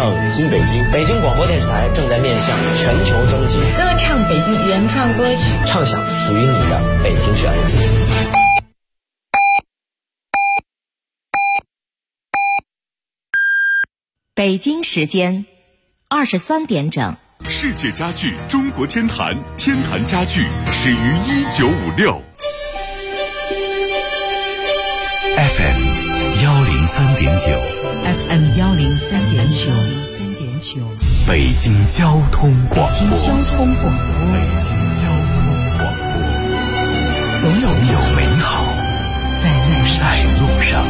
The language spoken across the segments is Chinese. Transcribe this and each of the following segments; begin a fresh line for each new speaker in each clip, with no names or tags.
唱新北京。
北京广播电视台正在面向全球征集
歌唱北京原创歌曲，
唱响属于你的北京旋律。
北京时间23点整。
世界家具中国天坛，天坛家具始于1956。FM 103.9
FM 103.9，
北京交通广播。
北京交通广播。总有美好在路上。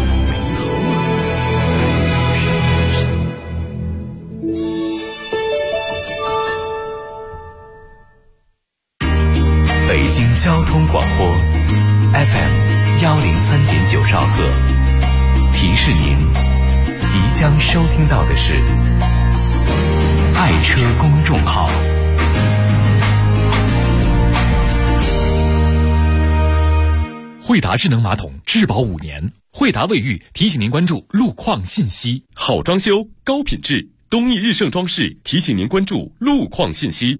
北京交通广播 FM 103.9兆赫，提示您即将收听到的是爱车公众号。惠达智能马桶质保5年，惠达卫浴提醒您关注路况信息。好装修高品质，东益日盛装饰提醒您关注路况信息。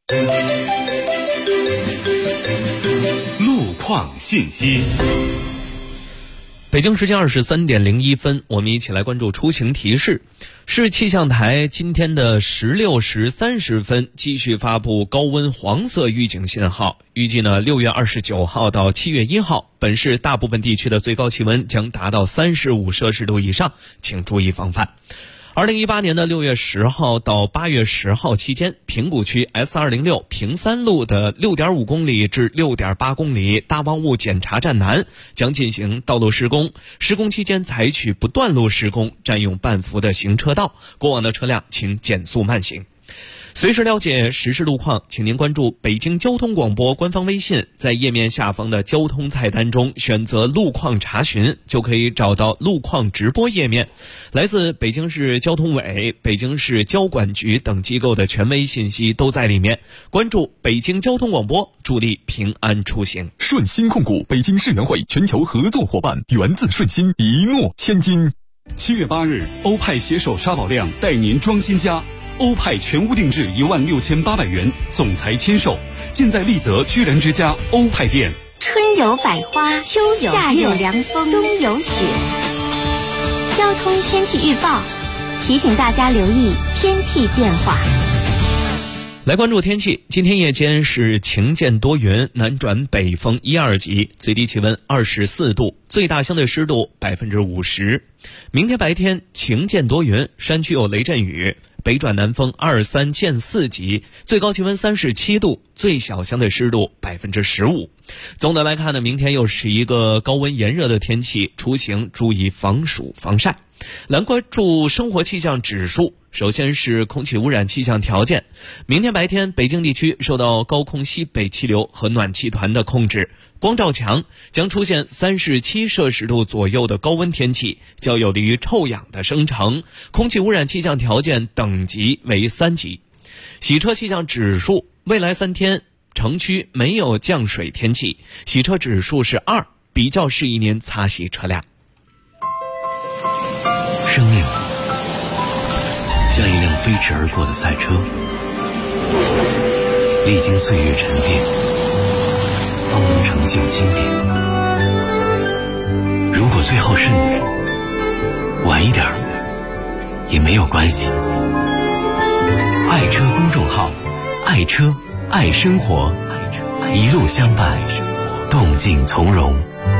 路况信息。
北京时间23点01分，我们一起来关注出行提示。市气象台今天的16时30分继续发布高温黄色预警信号，预计呢6月29号到7月1号，本市大部分地区的最高气温将达到35摄氏度以上，请注意防范。2018年的6月10号到8月10号期间，平谷区 S206 平三路的 6.5 公里至 6.8 公里大望雾检查站南将进行道路施工，施工期间采取不断路施工，占用半幅的行车道，过往的车辆请减速慢行。随时了解实时路况，请您关注北京交通广播官方微信，在页面下方的交通菜单中选择路况查询，就可以找到路况直播页面。来自北京市交通委、北京市交管局等机构的权威信息都在里面。关注北京交通广播，助力平安出行。
顺鑫控股北京世园会全球合作伙伴，源自顺鑫，一诺千金。7月8日，欧派携手沙宝亮带您装新家。欧派全屋定制16800元，总裁签售，尽在丽泽居然之家欧派店。
春有百花，秋有夏有凉风，冬有雪。交通天气预报提醒大家留意天气变化。
来关注天气，今天夜间是晴间多云，南转北风1、2级，最低气温24度，最大相对湿度50%。明天白天晴间多云，山区有雷阵雨，北转南风2、3见4级，最高气温37度，最小相对湿度15%。总的来看呢，明天又是一个高温炎热的天气，出行注意防暑防晒。来关注生活气象指数，首先是空气污染气象条件。明天白天北京地区受到高空西北气流和暖气团的控制，光照强，将出现37摄氏度左右的高温天气，较有利于臭氧的生成，空气污染气象条件等级为3级。洗车气象指数，未来3天城区没有降水天气，洗车指数是2，比较适宜您擦洗车辆。
生命像一辆飞驰而过的赛车，历经岁月沉淀，方能成就经典。如果最后是你，晚一点也没有关系。爱车公众号，爱车爱生活，一路相伴，动静从容。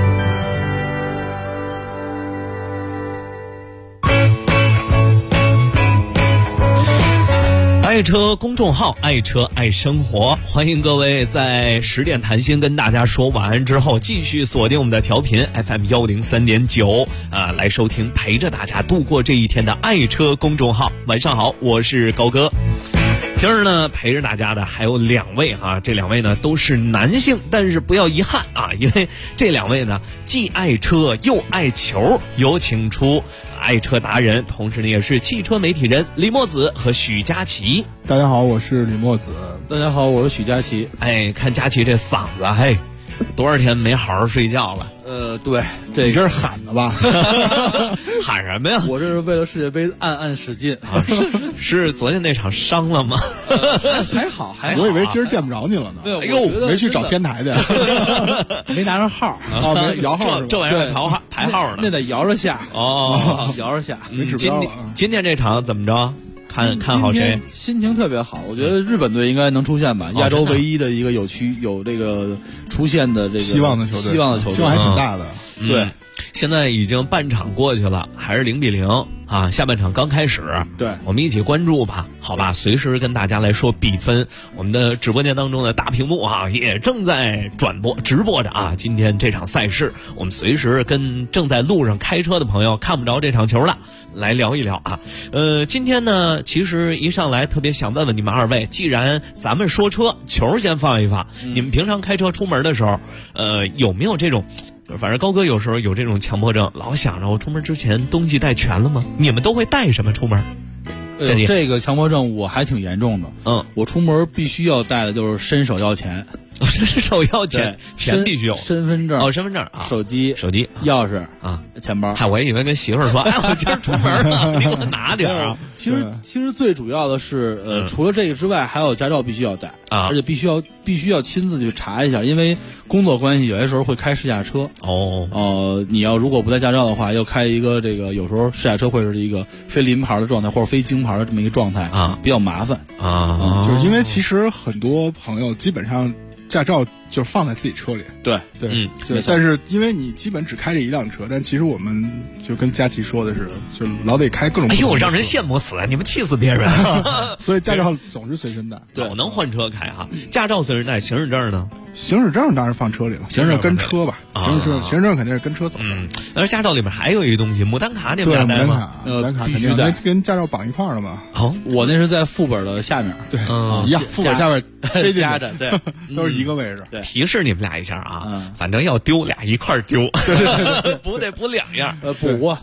爱车公众号，爱车爱生活，欢迎各位在10点谈心跟大家说晚安之后，继续锁定我们的调频 FM 103.9来收听陪着大家度过这一天的爱车公众号。晚上好，我是高哥。今儿呢陪着大家的还有2位这2位呢都是男性，但是不要遗憾因为这2位呢既爱车又爱球，有请出爱车达人，同时呢也是汽车媒体人李墨子和许佳琪。
大家好，我是李墨子。
大家好，我是许佳琪。
看佳琪这嗓子，多少天没好好睡觉了？
对，这是喊的吧？
喊什么呀？
我这是为了世界杯暗暗使劲
啊！是昨天那场伤了吗？
还好。
我以为今儿见不着你了呢。
哎呦，
没去找天台的，
没拿上号
啊，没摇号。
这玩意儿排号呢，
那得摇着下
哦，
摇着下。
没指标了。
今天这场怎么着？看好谁？
心情特别好，我觉得日本队应该能出现吧，亚洲唯一的一个有这个出现的这个
希望的球队，
希望
还挺大的。
对，现在已经半场过去了，还是0-0啊，下半场刚开始。
对，
我们一起关注吧，好吧，随时跟大家来说比分。我们的直播间当中的大屏幕啊，也正在直播着啊，今天这场赛事，我们随时跟正在路上开车的朋友看不着这场球了，来聊一聊啊。今天呢，其实一上来特别想问问你们二位，既然咱们说车，球先放一放，你们平常开车出门的时候，有没有这种？反正高哥有时候有这种强迫症，老想着我出门之前东西带全了吗？你们都会带什么出门？
这个强迫症我还挺严重的。我出门必须要带的就是伸手要钱。
伸手要钱，钱必须有。
身份证
身份证啊，
手机、钥匙啊，钱包。
我以为跟媳妇儿说，哎，我今儿出门了，你给我拿点啊。
其实最主要的是，除了这个之外，还有驾照必须要带啊，而且必须要亲自去查一下，因为工作关系，有些时候会开试驾车。你要如果不带驾照的话，要开一个这个，有时候试驾车会是一个非临牌的状态，或者非京牌的这么一个状态啊，比较麻烦
啊。就是因为其实很多朋友基本上驾照就是放在自己车里，
对，
但是因为你基本只开这一辆车，但其实我们就跟佳琪说的是，就老得开各种。
哎呦，让人羡慕死！你们气死别人，
所以驾照总是随身带。
对，我能换车开哈。驾照随身带，行驶证呢？
行驶证当然放车里了，行驶证跟车吧，行驶证肯定是跟车走的。
而驾照里面还有一个东西，牡丹卡，你们俩带吗？
牡丹卡必须带，跟驾照绑一块儿了嘛。
我那是在副本的下面，
对，一样，副本下面
夹着，对，
都是一个位置。
提示你们俩一下啊，反正要丢俩一块儿丢，补得补两样。
补过。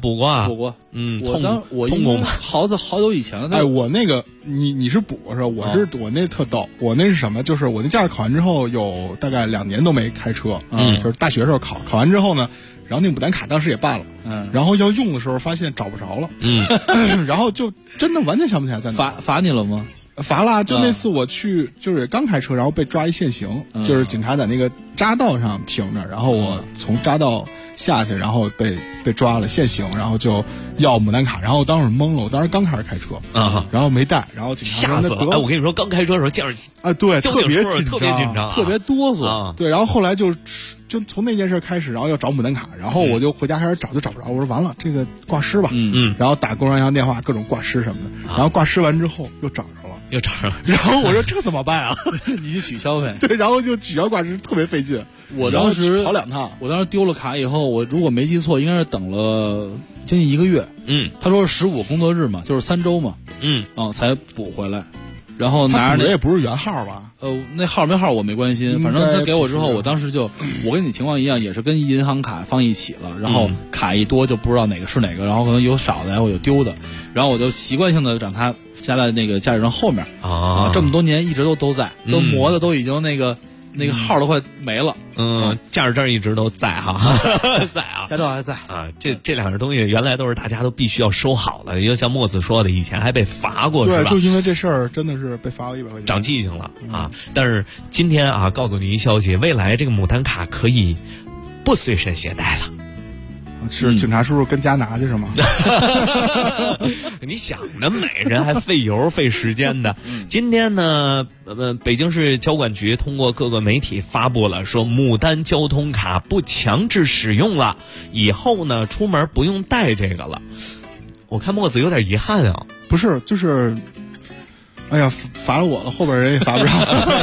通过吗？
好久以前了。
哎，我那个你是补是吧？我那特逗，我那是什么？就是我那驾照考完之后有大概2年都没开车，就是大学时候考完之后呢，然后那牡丹卡当时也办了，然后要用的时候发现找不着了，然后就真的完全想不起来在哪。
罚你了吗？
罚了，就那次我去就是刚开车，然后被抓一现行，就是警察在那个匝道上停着，然后我从匝道下去，然后被抓了现行，然后就要牡丹卡，然后当时懵了，我当时刚开始开车然后没带，然后警察
吓死了。哎，我跟你说，刚开车的时候见着
啊，对，
特别紧张，
特别哆嗦。
对，然后后来就从那件事开始，然后要找牡丹卡，然后我就回家开始找，就找不着。我说完了，这个挂失吧，然后打工商银行电话，各种挂失什么的，然后挂失完之后又找着了。然后我说这怎么办啊？
你去取消呗。
对，然后就取消挂失，特别费劲。
我当时
跑2趟，
我当时丢了卡以后，我如果没记错，应该是等了将近1个月。他说是15工作日嘛，就是3周嘛。才补回来。然后拿着
那也不是原号吧？
那号没号我没关心，反正他给我之后，我当时我跟你情况一样，也是跟银行卡放一起了，然后卡一多就不知道哪个是哪个，然后可能有少的，然后有丢的，然后我就习惯性的让它加在那个驾驶证后面这么多年一直都在，都磨的都已经那个号都快没了。
驾驶证一直都在哈，在啊，
驾照还在
啊。这两个东西原来都是大家都必须要收好了，就像墨子说的，以前还被罚过，是吧？
对，就因为这事儿真的是被罚了100块钱，
长记性了啊。但是今天啊，告诉你一消息，未来这个牡丹卡可以不随身携带了。
是警察叔叔跟家拿去是吗？
你想得美，人还费油费时间的。今天呢，北京市交管局通过各个媒体发布了，说牡丹交通卡不强制使用了，以后呢出门不用带这个了。我看墨子有点遗憾啊。
不是，就是。哎呀，罚了我了，后边人也罚不上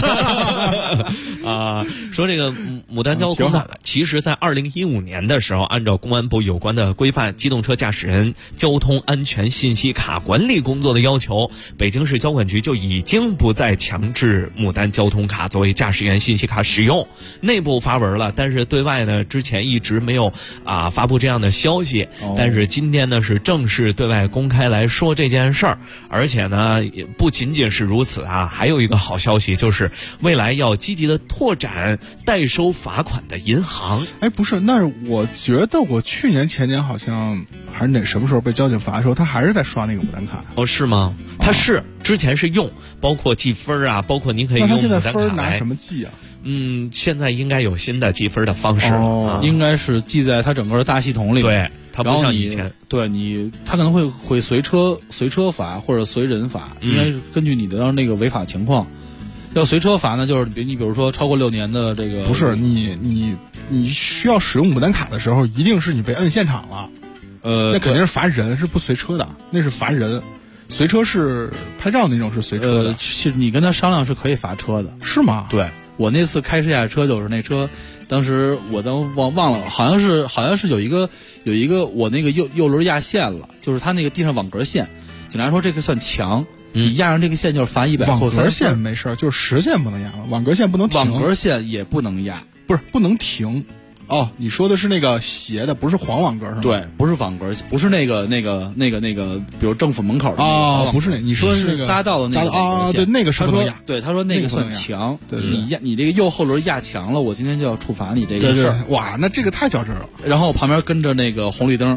啊！说这个牡丹交通卡，其实在2015年的时候，按照公安部有关的规范，机动车驾驶人交通安全信息卡管理工作的要求，北京市交管局就已经不再强制牡丹交通卡作为驾驶员信息卡使用，内部发文了，但是对外呢，之前一直没有发布这样的消息，但是今天呢是正式对外公开来说这件事儿，而且呢也不仅仅是如此啊，还有一个好消息就是未来要积极的拓展代收罚款的银行。
哎，不是，那我觉得我去年前年好像还是什么时候被交警罚的时候，他还是在刷那个牡丹卡。
哦，是吗？他是之前是用，包括记分啊，包括您可以用牡丹卡来。
那他现在分拿什么记啊？
现在应该有新的记分的方式
应该是记在他整个的大系统里面。
对，它不像以前。
对他可能会随车罚或者随人罚，应该是根据你的那个违法情况。要随车罚呢，就是你比如说超过6年的这个。
不是你需要使用牡丹卡的时候，一定是你被摁现场了。那肯定是罚人，是不随车的，那是罚人。随车是拍照那种是随车的。
是你跟他商量是可以罚车的。
是吗？
对。我那次开试驾车就是那车，当时我都忘了，好像是有一个我那个右轮压线了，就是他那个地上网格线，警察说这个算强，你压上这个线就是罚100。
网格线没事，就是实线不能压，网格线不能停，
网格线也不能压，
不是不能停。哦，你说的是那个斜的，不是黄网格是吗？
对，不是网格，不是那个，比如政府门口的
不是那，你说
是
那个
匝道的那个
啊，对，那个是不能压。
对，他说那个算强，
对，
你这个右后轮压强了，我今天就要处罚你这个事儿。
哇，那这个太较真了。
然后旁边跟着那个红绿灯。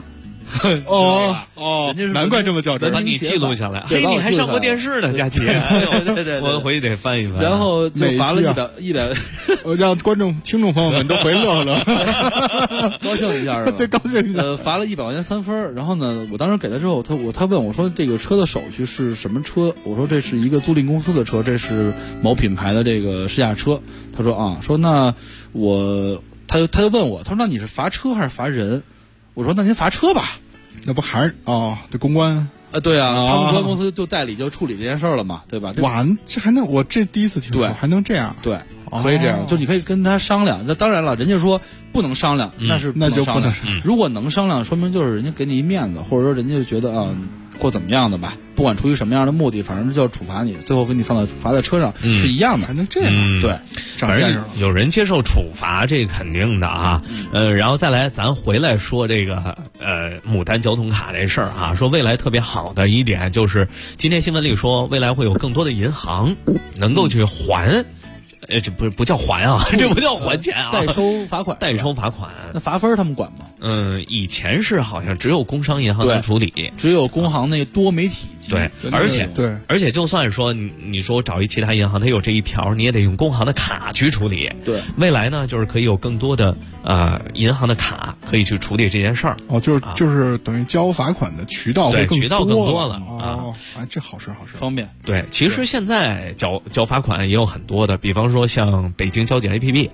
难怪这么较真，
把你记录下来。嘿，你还上过电视呢，佳琪。
对，
我回去得翻一翻。
然后就罚了100，
让听众朋友们都回乐了，
高兴一下是吧？
对，高兴一下。
罚了100块钱3分。然后呢，我当时给他之后，他问我说：“这个车的手续是什么车？”我说：“这是一个租赁公司的车，这是某品牌的这个试驾车。”他说：“说那他就问我，他说那你是罚车还是罚人？”我说：“那您罚车吧。”
那不还是这公关
对啊，他们公关公司就代理就处理这件事儿了嘛，对吧？
哇，这还能我这第一次听说，还能这样？
对，可以这样，就你可以跟他商量。那当然了，人家说不能商量，那就不能商量。如果能商量，说明就是人家给你一面子，或者说人家就觉得或怎么样的吧，不管出于什么样的目的，反正就要处罚你，最后给你罚在车上是一样的，
还能这样？
对，
反正有人接受处罚，这肯定的啊。然后再来，咱回来说这个牡丹交通卡这事儿啊，说未来特别好的一点就是，今天新闻里说未来会有更多的银行能够去还。这不叫还啊，这不叫还钱啊，
代收罚款。
那
罚分他们管吗？
以前是好像只有工商银行能处理，
只有工行那多媒体机。
对，而且就算说你说我找一其他银行，它有这一条，你也得用工行的卡去处理。
对，
未来呢，就是可以有更多的银行的卡可以去处理这件事儿。
就是等于交罚款的渠道会
渠道更多了
这好事，
方便。
对，其实现在交罚款也有很多的，比方说像北京交警 APP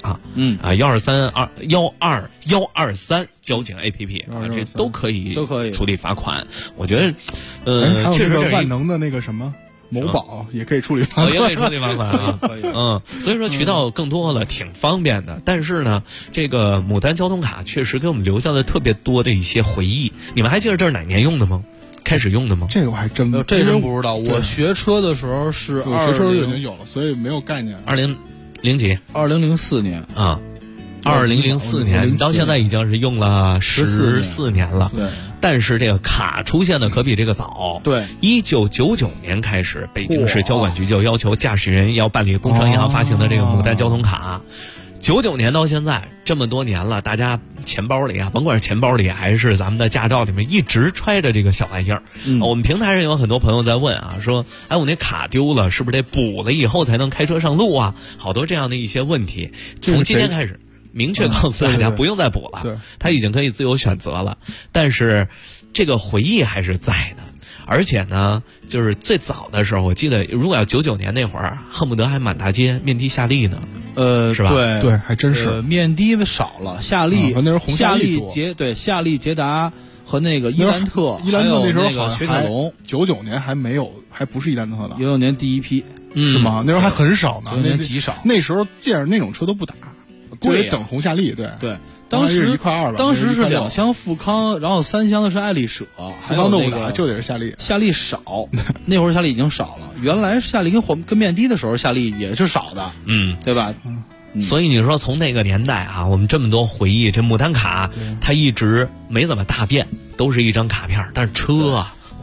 123交警 APP 这都可以处理罚款。我觉得确实
万能的那个什么某宝也可以处理罚款，
也可以处理罚款啊。可以，所以说渠道更多了，挺方便的。但是呢，这个牡丹交通卡确实给我们留下了特别多的一些回忆。你们还记得这是哪年用的吗？开始用的吗？
这个我还真
不知道。我学车的时候是
我学车已经有了，所以没有概念。
2004
年
啊，2004年到现在已经是用了14年了。
对，
但是这个卡出现的可比这个早。
对
，1999年开始，北京市交管局就要求驾驶人要办理工商银行发行的这个牡丹交通卡。99年到现在这么多年了，大家钱包里甭管是钱包里还是咱们的驾照里面，一直揣着这个小玩意儿。我们平台上有很多朋友在问说，我那卡丢了，是不是得补了以后才能开车上路啊？好多这样的一些问题。从今天开始，明确告诉大家不用再补了，他已经可以自由选择了。但是这个回忆还是在的。而且呢，就是最早的时候，我记得如果要99年那会儿，恨不得还满大街面的夏利呢。是吧？
对，还真是
面的少了，夏利
那时候红
夏利夏利捷达和那个伊兰特
那时候
好像雪铁龙
，99年还没有，还不是伊兰特呢。
16年第一批
是吗？那时候还很少呢，
16年极少。
那时候见着那种车都不打，
贵
等红夏利。对。
当时
1.2块吧，
当时是2厢富康，然后3厢的是爱丽舍，还有那个
就得是夏利。
夏利少，那会儿夏利已经少了。原来夏利跟面的时候，夏利也是少的，对吧？
所以你说从那个年代我们这么多回忆，这牡丹卡它一直没怎么大变，都是一张卡片，但是车我们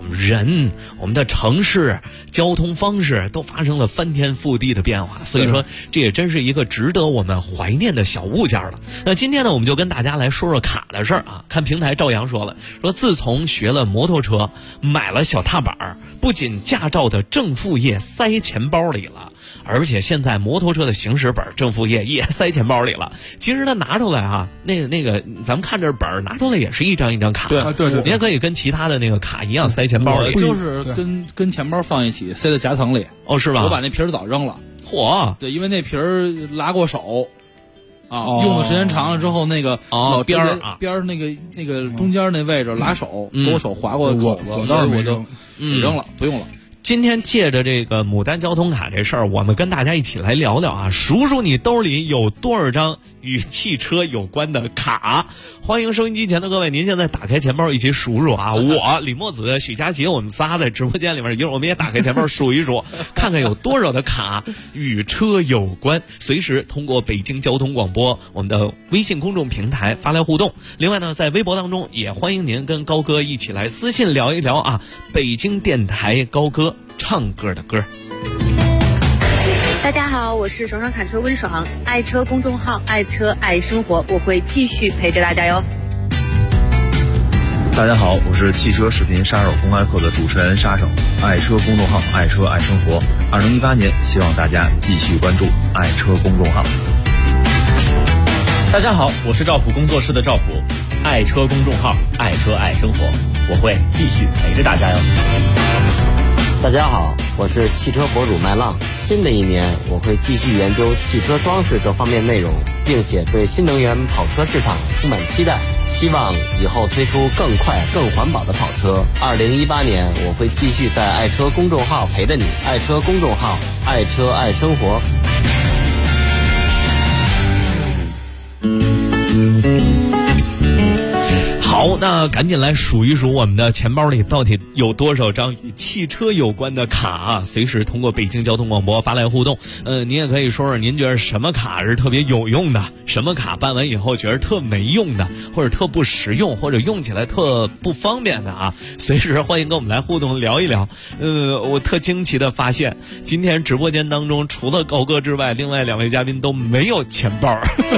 人、我们的城市、交通方式都发生了翻天覆地的变化，所以说这也真是一个值得我们怀念的小物件了。那今天呢，我们就跟大家来说说卡的事儿啊。看平台赵阳说了，说自从学了摩托车，买了小踏板，不仅驾照的正副页塞钱包里了，而且现在摩托车的行驶本正副页也塞钱包里了。其实它拿出来啊，那个咱们看这本拿出来也是一张一张卡，
对，
你也可以跟其他的那个卡一样塞钱包里，
就是跟钱包放一起塞在夹层里。
哦，是吧？
我把那皮儿早扔了。
嚯！
对，因为那皮儿拉过手。用的时间长了之后，那个老边儿那个中间那位置拉手，给我手划过口子，所以我就扔了，不用了。
今天借着这个牡丹交通卡这事儿，我们跟大家一起来聊聊啊，数数你兜里有多少张与汽车有关的卡。欢迎收音机前的各位，您现在打开钱包一起数数啊！我李墨子、许佳琪，我们仨在直播间里面，一会儿我们也打开钱包数一数，看看有多少的卡与车有关。随时通过北京交通广播我们的微信公众平台发来互动。另外呢，在微博当中也欢迎您跟高哥一起来私信聊一聊啊，北京电台高哥唱歌的歌。
大家好，我是爽爽侃车温爽，爱车公众号爱车爱生活，我会继续陪着大家哟。
大家好，我是汽车视频杀手公开课的主持人沙手，爱车公众号爱车爱生活。2018年，希望大家继续关注爱车公众号。
大家好，我是赵普工作室的赵普，爱车公众号爱车爱生活，我会继续陪着大家哟。
大家好，我是汽车博主麦浪。新的一年，我会继续研究汽车装饰各方面内容，并且对新能源跑车市场充满期待，希望以后推出更快、更环保的跑车。2018年，我会继续在爱车公众号陪着你，爱车公众号，爱车爱生活。
好，那赶紧来数一数我们的钱包里到底有多少张与汽车有关的卡啊！随时通过北京交通广播发来互动。您也可以说说您觉得什么卡是特别有用的，什么卡办完以后觉得特没用的，或者特不实用，或者用起来特不方便的啊！随时欢迎跟我们来互动聊一聊。我特惊奇的发现，今天直播间当中除了高哥之外，另外2位嘉宾都没有钱包。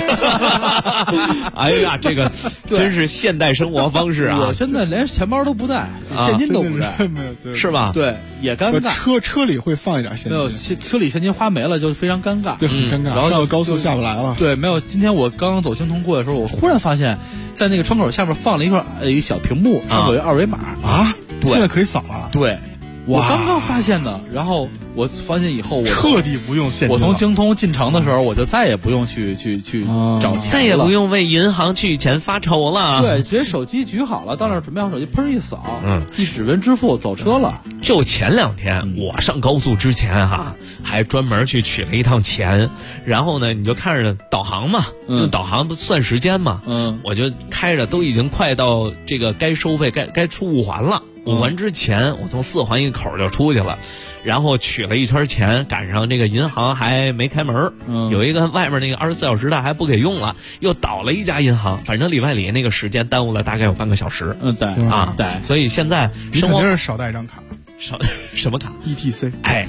哎呀，这个真是现代生活方式啊！
我现在连钱包都不带，现金都不带，
是吧？
对，也尴
尬。车里会放一点现金，
没有车里现金花没了就非常尴尬，
对，很尴尬。
然后
上高速下不来了。
对，没有。今天我刚刚走京通过的时候，我忽然发现，在那个窗口下面放了一个小屏幕，上面有二维码
啊，现在可以扫了。
对，我刚刚发现的，然后我发现以后我
彻底不用现金。
我从京通进城的时候，我就再也不用去找钱了，
再也不用为银行取钱发愁了。
对，直接手机举好了，到那儿准备好手机，砰一扫，一指纹支付走车了。
就前2天我上高速之前还专门去取了一趟钱，然后呢，你就看着导航嘛，用导航不算时间嘛，我就开着，都已经快到这个该收费该出5环了。5环之前，我从4环一口就出去了，然后取了一圈钱，赶上这个银行还没开门，有一个外面那个24小时的还不给用了，又倒了一家银行，反正里外里那个时间耽误了大概有半个小时。
对
啊，对，所以现在生活
肯定是少带一张卡。
什么卡
？ETC。
哎，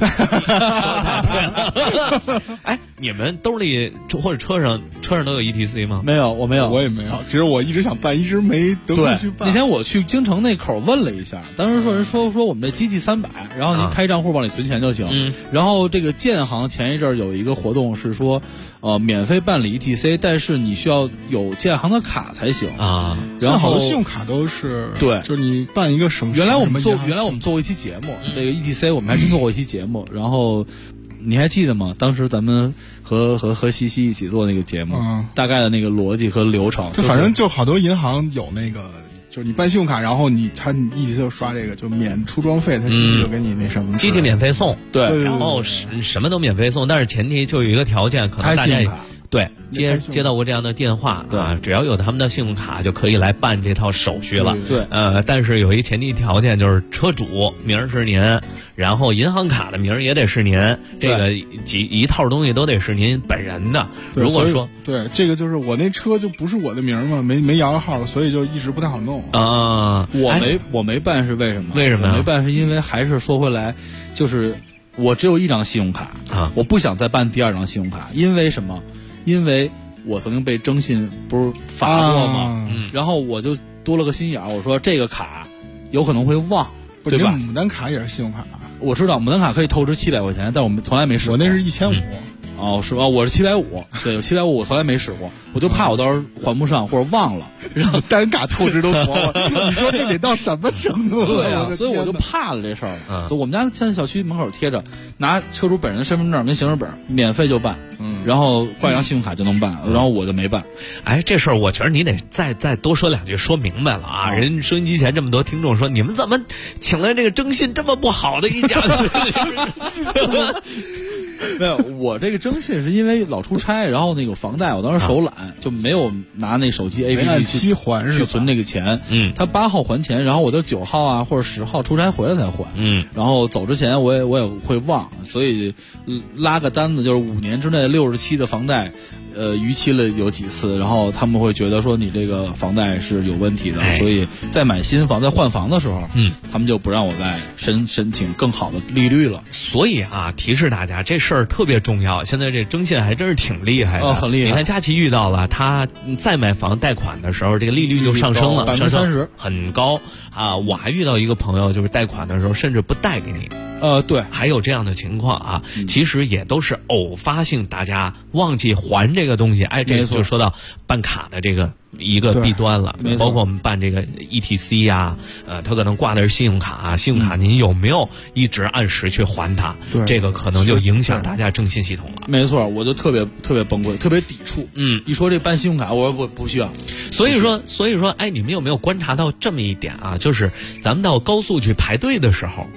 哎，你们兜里或者车上都有 ETC 吗？
没有，我没有，
我也没有。其实我一直想办，一直没得空去办。
那天我去京城那口问了一下，当时人说我们这机器300，然后您开账户往里存钱就行。然后这个建行前一阵有一个活动是说，免费办理 ETC， 但是你需要有建行的卡才行啊。然后
好多信用卡都是
对，
就是你办一个什么？
原来我们做过一期节目，这个 ETC 我们还真做过一期节目。然后你还记得吗？当时咱们和西西一起做那个节目，大概的那个逻辑和流程，
反正就好多银行有那个。就是你办信用卡，然后你ETC就刷这个，就免出装费，他机器就给你那什么，
机器免费送，
对，
然后什么都免费送，但是前提就有一个条件，可能大家对接到过这样的电话啊，只要有他们的信用卡就可以来办这套手续了。
对，
但是有一前提条件就是车主名是您， 然后银行卡的名儿也得是您，这个一套东西都得是您本人的。如果说
对这个就是我那车就不是我的名嘛，没摇号，所以就一直不太好弄
啊。
我没办是为什么？
为什么呀？
我没办是因为还是说回来，就是我只有一张信用卡
啊，
我不想再办第2张信用卡，因为什么？因为我曾经被征信不是罚过吗？然后我就多了个心眼儿，我说这个卡有可能会忘，对吧？
牡丹卡也是信用卡，
我知道牡丹卡可以透支700块钱，但我们从来没使过。
我那是1500。
哦，是吧？我是750，对，750我从来没使过，我就怕我到时候还不上或者忘了，然后
单卡透支都活了。你说这得到什么程度了？
对啊，所以我就怕了这事儿。所以我们家现在小区门口贴着，拿车主本人的身份证跟行驶本免费就办，然后挂张信用卡就能办，然后我就没办。
哎，这事儿我觉得你得再多说2句，说明白了啊！人收音机前这么多听众说，你们怎么请来这个征信这么不好的一家？
没有，我这个征信是因为老出差，然后那个房贷我当时手懒，就没有拿那手机 APP 去存那个钱。他8号还钱，然后我都9号啊或者10号出差回来才还。然后走之前我也会忘，所以拉个单子就是5年之内60期的房贷。逾期了有几次，然后他们会觉得说你这个房贷是有问题的，所以在买新房、在换房的时候，他们就不让我再申请更好的利率了。
所以啊，提示大家这事儿特别重要。现在这征信还真是挺厉害的，
很厉害。
你看佳琪遇到了，他再买房贷款的时候，这个利率就上升了
，30%，
很高啊。我还遇到一个朋友，就是贷款的时候甚至不贷给你。
对，
还有这样的情况啊，其实也都是偶发性，大家忘记还这个东西，哎，这个就说到办卡的这个一个弊端了，包括我们办这个 ETC 呀，他可能挂的是信用卡，信用卡您有没有一直按时去还它？这个可能就影响大家征信系统了。
没错，我就特别崩溃，特别抵触。一说这办信用卡，我不需要。
所以说，哎，你们有没有观察到这么一点啊？就是咱们到高速去排队的时候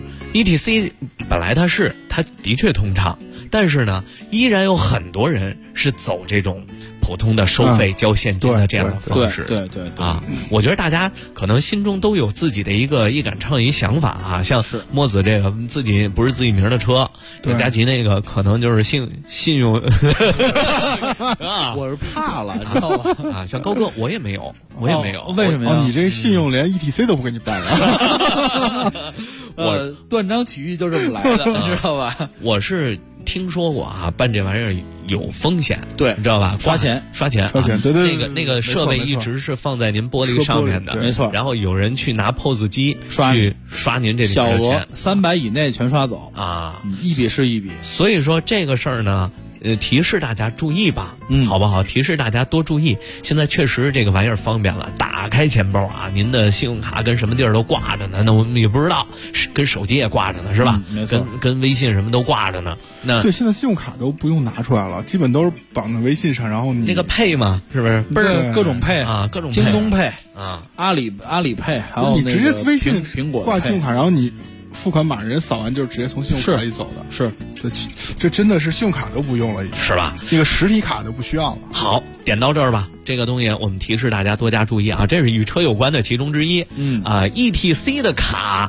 ，ETC 本来它的确通畅，但是呢，依然有很多人是走这种普通的收费交现金的这样的方式。
对
啊，我觉得大家可能心中都有自己的一杆秤一想法啊。像墨子这个自己不是自己名的车，佳琪那个可能就是信用
啊，
我是怕了，你知道吧？
啊，像高哥我也没有，为
什么呀？
你这信用连 ETC 都不给你办了。
我断章取义就这么来的，你知道吧？
我是听说过啊，办这玩意儿有风险，
对，
你知道吧？
刷钱，
对，
那个设备一直是放在您玻璃上面的，
没错。
然后有人去拿 POS 机去刷您这里
小
的钱
，300以内全刷走
啊，
一笔是一笔。
所以说这个事儿呢，提示大家注意吧，好不好？提示大家多注意。现在确实这个玩意儿方便了，打开钱包啊，您的信用卡跟什么地儿都挂着呢，那我们也不知道，跟手机也挂着呢，是吧？
没错，
跟微信什么都挂着呢。那
对，现在信用卡都不用拿出来了，基本都是绑在微信上，然后你
那个配嘛，是不是？
不是各种配
啊，各种
京东配
啊，
阿里配，还有
你直接微信
苹果
挂信用卡，然后你付款码人扫完就直接从信用卡里走的，
是，
这真的是信用卡都不用了，
是吧？
这个实体卡都不需要了。
好，点到这儿吧。这个东西我们提示大家多加注意啊，这是与车有关的其中之一。ETC 的卡，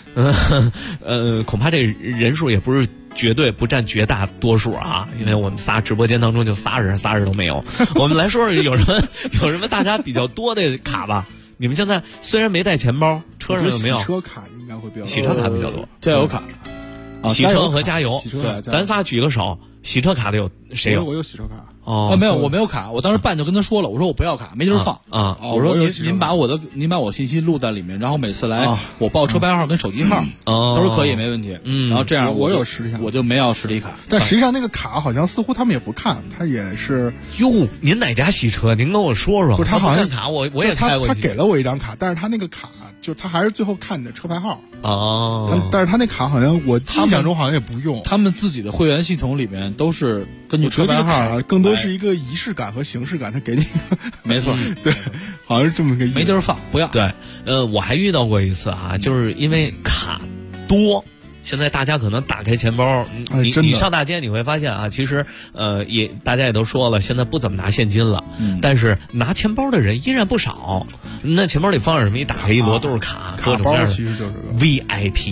恐怕这人数也不是绝对不占绝大多数啊，因为我们仨直播间当中就仨人都没有。我们来说说有什么大家比较多的卡吧。你们现在虽然没带钱包，车上有没有？
洗车卡应该会比较多，
洗车卡比较多，
加油卡，
洗车和加油。咱仨举个手，洗车卡的有谁有？
我有洗车卡。
没
有，我没有卡。我当时办就跟他说了，我说我不要卡，没地儿放
啊。
我说您把我信息录在里面，然后每次来我报车牌号跟手机号，都是可以，没问题。然后这样
我有实体卡，
我就没要实体卡。
但实际上那个卡好像似乎他们也不看，他也是。
哟，您哪家洗车？您跟我说说。
不是他好像
卡，我也开过。
他给了我一张卡，但是他那个卡就是他还是最后看你的车牌号。但是他那卡好像我印象中好像也不用。
他们自己的会员系统里面都是根据车牌号，
更多是一个仪式感和形式感，他给你
没错，
对，好像是这么个意思。
没地儿放，不要。
对，我还遇到过一次啊，就是因为卡多。现在大家可能打开钱包，你上大街你会发现啊，其实大家也都说了，现在不怎么拿现金了，但是拿钱包的人依然不少。那钱包里放着什么？一打开一摞都是卡，
卡包其实就是
VIP。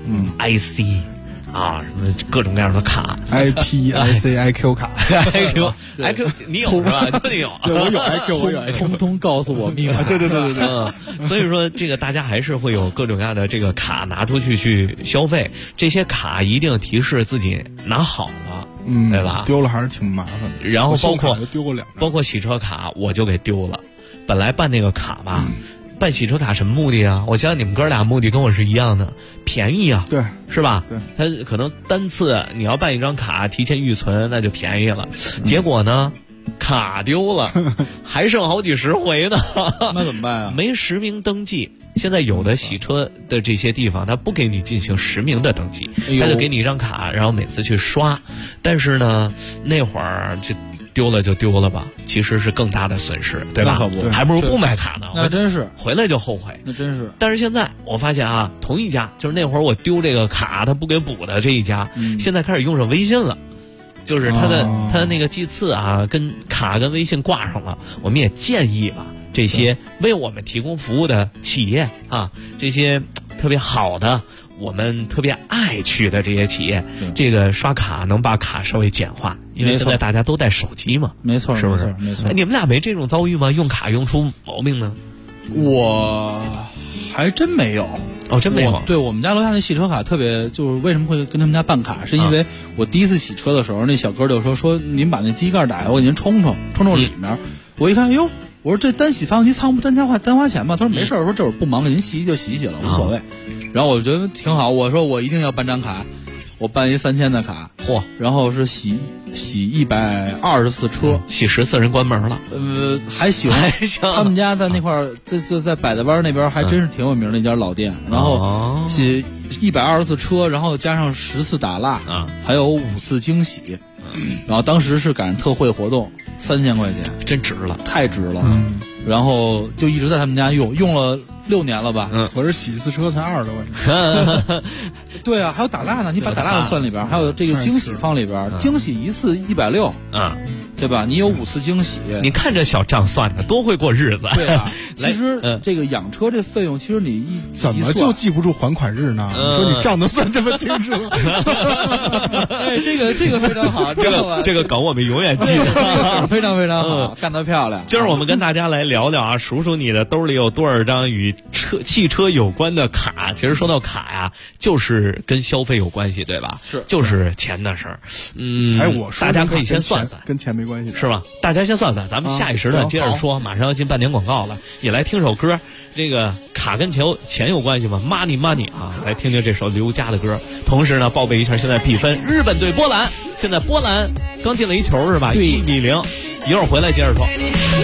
IC 啊，什么各种各样的卡
，IP、IC、IQ 卡
，IQ 你有是吧？就你有，
对我有 IQ， 我有 IQ，
通通告诉我密码。
对。
所以说这个大家还是会有各种各样的这个卡拿出去消费，这些卡一定提示自己拿好了。对吧？
丢了还是挺麻烦的。
然后
包
括洗车卡，我就给丢了。本来办那个卡吧，办洗车卡什么目的啊？我想想你们哥俩目的跟我是一样的，便宜啊，
对，
是吧？
对，
他可能单次你要办一张卡，提前预存那就便宜了。结果呢，卡丢了，还剩好几十回呢，
那怎么办啊？
没实名登记。现在有的洗车的这些地方，他不给你进行实名的登记，他就给你一张卡，然后每次去刷。但是呢，那会儿就丢了就丢了吧，其实是更大的损失，对吧？
那可不，
还不如不买卡呢。
那真是
回来就后悔，
那真是。
但是现在我发现啊，同一家，就是那会儿我丢这个卡他不给补的这一家，现在开始用上微信了。就是他的那个祭次啊，跟卡跟微信挂上了。我们也建议吧，这些为我们提供服务的企业啊，这些特别好的，我们特别爱去的这些企业，这个刷卡能把卡稍微简化，因为现在大家都带手机嘛，
没错，
是不是？
没错。
哎，你们俩没这种遭遇吗？用卡用出毛病呢？
我还真没有。
哦，真没有。
对，我们家楼下那洗车卡特别，就是为什么会跟他们家办卡，是因为我第一次洗车的时候，那小哥就说您把那机盖打开，我给您冲里面。我一看，哟，我说这单洗发动机仓不单花钱吗？他说没事，我说这会儿不忙，给您洗就洗了，无所谓。然后我觉得挺好，我说我一定要办张卡，我办一3000的卡，然后是洗124车，
洗14人关门了。
还行。他们家在那块儿，在百子湾那边还真是挺有名的一家老店。然后洗124车，然后加上10次打蜡，还有5次清洗。然后当时是赶上特惠活动，3000块钱，
真值了，
太值了。然后就一直在他们家用了6年了吧？
我这洗一次车才20多块钱。
对啊，还有打蜡呢，你把打蜡算里边，还有这个清洗放里边，清洗一次160，对吧？你有5次清洗，
你看这小账算的多会过日子。
对啊，其实这个养车这费用，其实你
怎么就记不住还款日呢？你说你账都算这么清楚。
哎，这个非常好，
这个梗我们永远记得，
非常非常好，干得漂亮。
今儿我们跟大家来聊聊啊，数数你的兜里有多少张与汽车有关的卡。其实说到卡呀，就是跟消费有关系，对吧？
是，
就是钱的事儿。
我说
大家可以先算算，
跟钱没关系，
是吧？大家先算算，咱们下一时段接着说。马上要进半年广告了，也来听首歌。这个卡跟钱有关系吗 ？Money Money 啊，来听听这首刘佳的歌。同时呢，报备一下现在比分：日本对波兰，现在波兰刚进了一球是吧？1-0。一会儿回来接着说。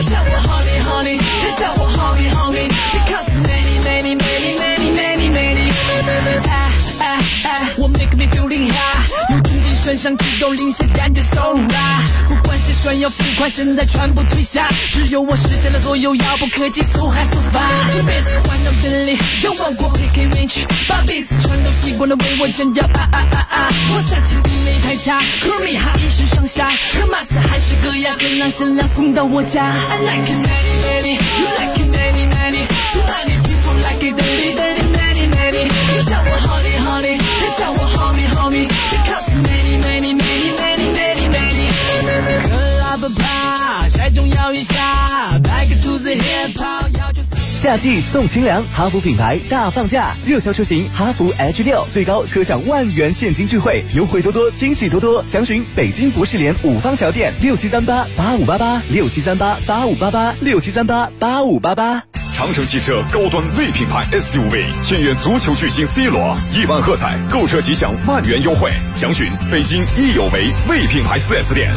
我 make me feeling high， 有冲劲升上激动领先，感觉 so right。不管谁炫耀浮夸，现在全部退下，只有我实现了所有遥不可及，so high so far。这辈子换到本领，仰望过 PK range， 把彼此全都习惯了为我尖叫我撒气并没太差，可米哈一身上下，可马斯还是个呀，先让限量送到我家。I like it many many， you like it many many，too many people like it dirty dirty many many。你叫我 honey honey， 他叫我 homie homie，because many many many many many many。可拉不怕，晒中摇一下，摆个兔子 hip hop， 要就。
夏季送清凉，哈弗品牌大放价，热销车型哈弗 H6最高可享10000元现金钜惠，优惠多多，惊喜多多。详询北京博士联5方桥店67388588，67388588，67388588。
长城汽车高端 V 品牌 SUV 签约足球巨星 C 罗，1万喝彩，购车即享10000元优惠。详询北京益友为 V 品牌 4S 店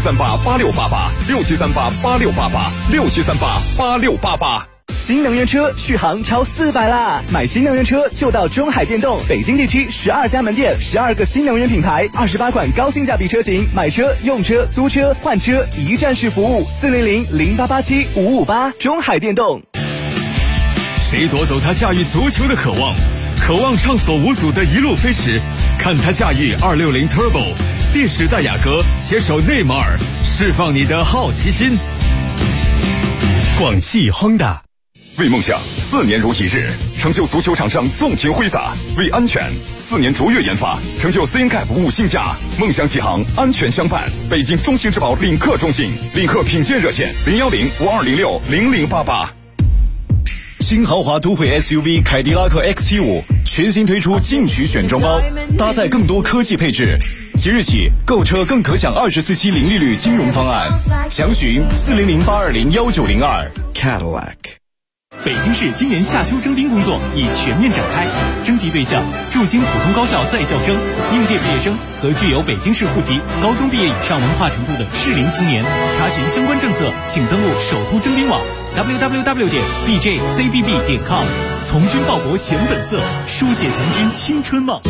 ，67388688，67388688，67388688。
新能源车续航超400啦！买新能源车就到中海电动，北京地区12家门店，12个新能源品牌，28款高性价比车型，买车、用车、租车、换车一站式服务，400-0887-558，中海电动。
谁夺走他驾驭足球的渴望？渴望畅所无阻的一路飞驰，看他驾驭260 Turbo， 电时代雅阁携手内马尔，释放你的好奇心。广汽 Honda。为梦想4年如一日， 成就足球场上纵情挥洒，为安全4年卓越研发，成就 CNCAP 5星甲，梦想起航，安全相伴。北京中兴之宝领克中心，领克品鉴热线010-5206-0088。
新豪华都会 SUV 凯迪拉克 XT5 全新推出进取选装包，搭载更多科技配置。即日起购车更可享24期零利率金融方案，详询400-820-1902。
Cadillac。
北京市今年夏秋征兵工作已全面展开，征集对象驻京普通高校在校生、应届毕业生和具有北京市户籍、高中毕业以上文化程度的适龄青年。查询相关政策，请登录首都征兵网 www.bjzbb.com。从军报国显本色，书写强军青春梦。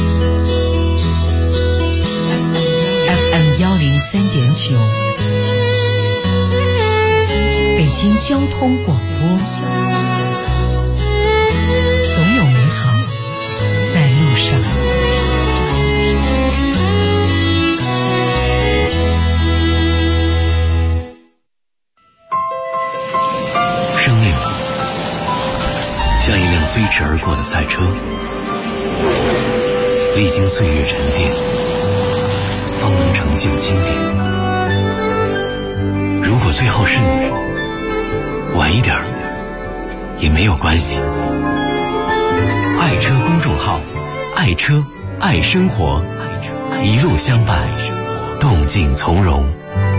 FM 103.9，北京交通广播。总有美好在路上。
生命像一辆飞驰而过的赛车，历经岁月沉淀，方能成就经典。如果最后是你，晚一点也没有关系。爱车公众号，爱车爱生活，一路相伴，动静从容。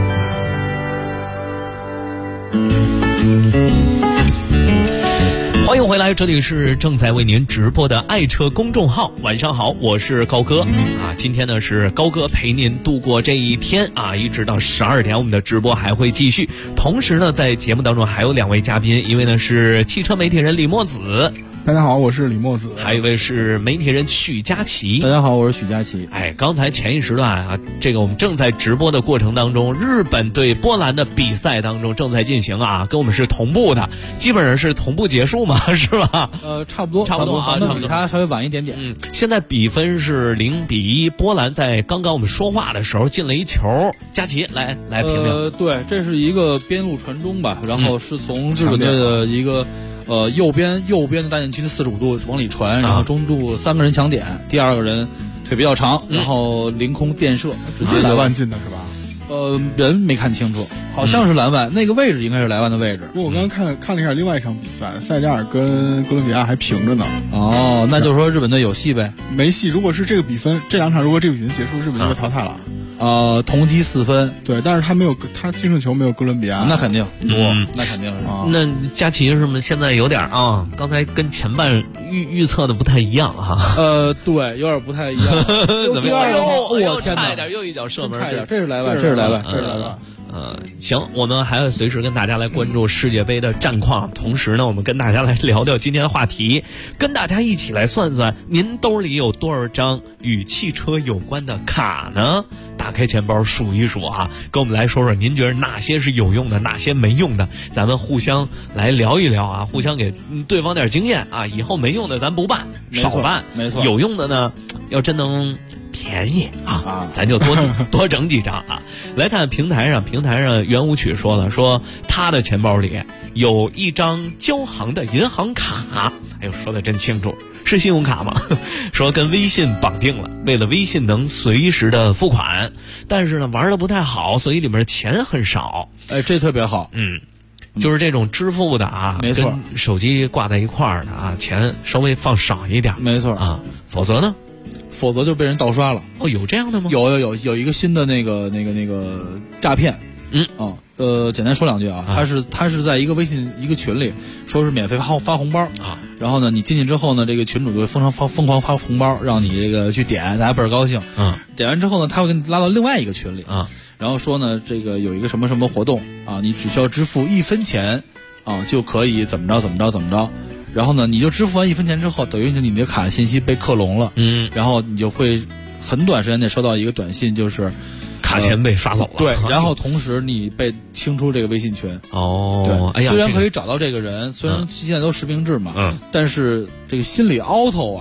欢迎回来，这里是正在为您直播的爱车公众号。晚上好，我是高哥啊。今天呢是高哥陪您度过这一天啊，一直到12点，我们的直播还会继续。同时呢，在节目当中还有2位嘉宾，一位呢是汽车媒体人李墨子。
大家好，我是李墨子。
还有一位是媒体人许佳琪。
大家好，我是许佳琪。
哎，刚才前一时段啊，这个我们正在直播的过程当中，日本对波兰的比赛当中正在进行啊，跟我们是同步的，基本上是同步结束嘛，是吧？
差不多啊，咱们比他稍微晚一点点。
现在比分是0-1，波兰在刚刚我们说话的时候进了一球。佳琪来评评。
对，这是一个边路传中吧，然后是从日本队的一个。右边的大禁区的45度往里传，然后中路3个人抢点，第2个人腿比较长，然后凌空垫射，直接
莱万进的是吧？
人没看清楚，好像是莱万，那个位置应该是莱万的位置。
不过我刚刚看了一下另外一场比赛，塞加尔跟哥伦比亚还平着呢。
哦，那就是说日本队有戏呗？
没戏。如果是这个比分，这2场如果这个比分结束，日本就被淘汰了。
同积4分，
对，但是他净胜球没有哥伦比亚，
那肯定多，那肯定是。
那佳琪是不是现在有点啊？刚才跟前半预测的不太一样哈。
对，有点不太一样。
怎么样？
我
差一点，又一脚射门，
这是莱万，这是莱万。
行，我们还要随时跟大家来关注世界杯的战况，同时呢，我们跟大家来聊聊今天的话题，跟大家一起来算算您兜里有多少张与汽车有关的卡呢？打开钱包数一数啊，跟我们来说说您觉得哪些是有用的，哪些没用的，咱们互相来聊一聊啊，互相给对方点经验啊，以后没用的咱不办，少办，
没错，
有用的呢，要真能便宜啊，咱就多整几张啊。来看平台上圆舞曲说了，说他的钱包里有一张交行的银行卡，哎呦，说的真清楚，是信用卡吗？说跟微信绑定了，为了微信能随时的付款，但是呢玩的不太好，所以里面钱很少。
哎，这特别好，
就是这种支付的啊，
没错，
跟手机挂在一块儿的啊，钱稍微放少一点，
没错
啊，否则呢？
否则就被人盗刷了。
哦，有这样的吗？
有一个新的那个诈骗。简单说2句啊，他是在一个微信一个群里，说是免费发红包啊，然后呢你进去之后呢，这个群主就会疯狂发红包，让你这个去点，大家倍儿高兴。点完之后呢，他会给你拉到另外一个群里啊，然后说呢这个有一个什么什么活动啊，你只需要支付1分钱啊就可以怎么着。然后呢，你就支付完1分钱之后，等于你的卡信息被克隆了，然后你就会很短时间内收到一个短信，就是
卡钱被刷走了。
对，然后同时你被清出这个微信群。
哦，
对，虽然可以找到这个人，虽然现在都实名制嘛，但是这个心理 auto 啊，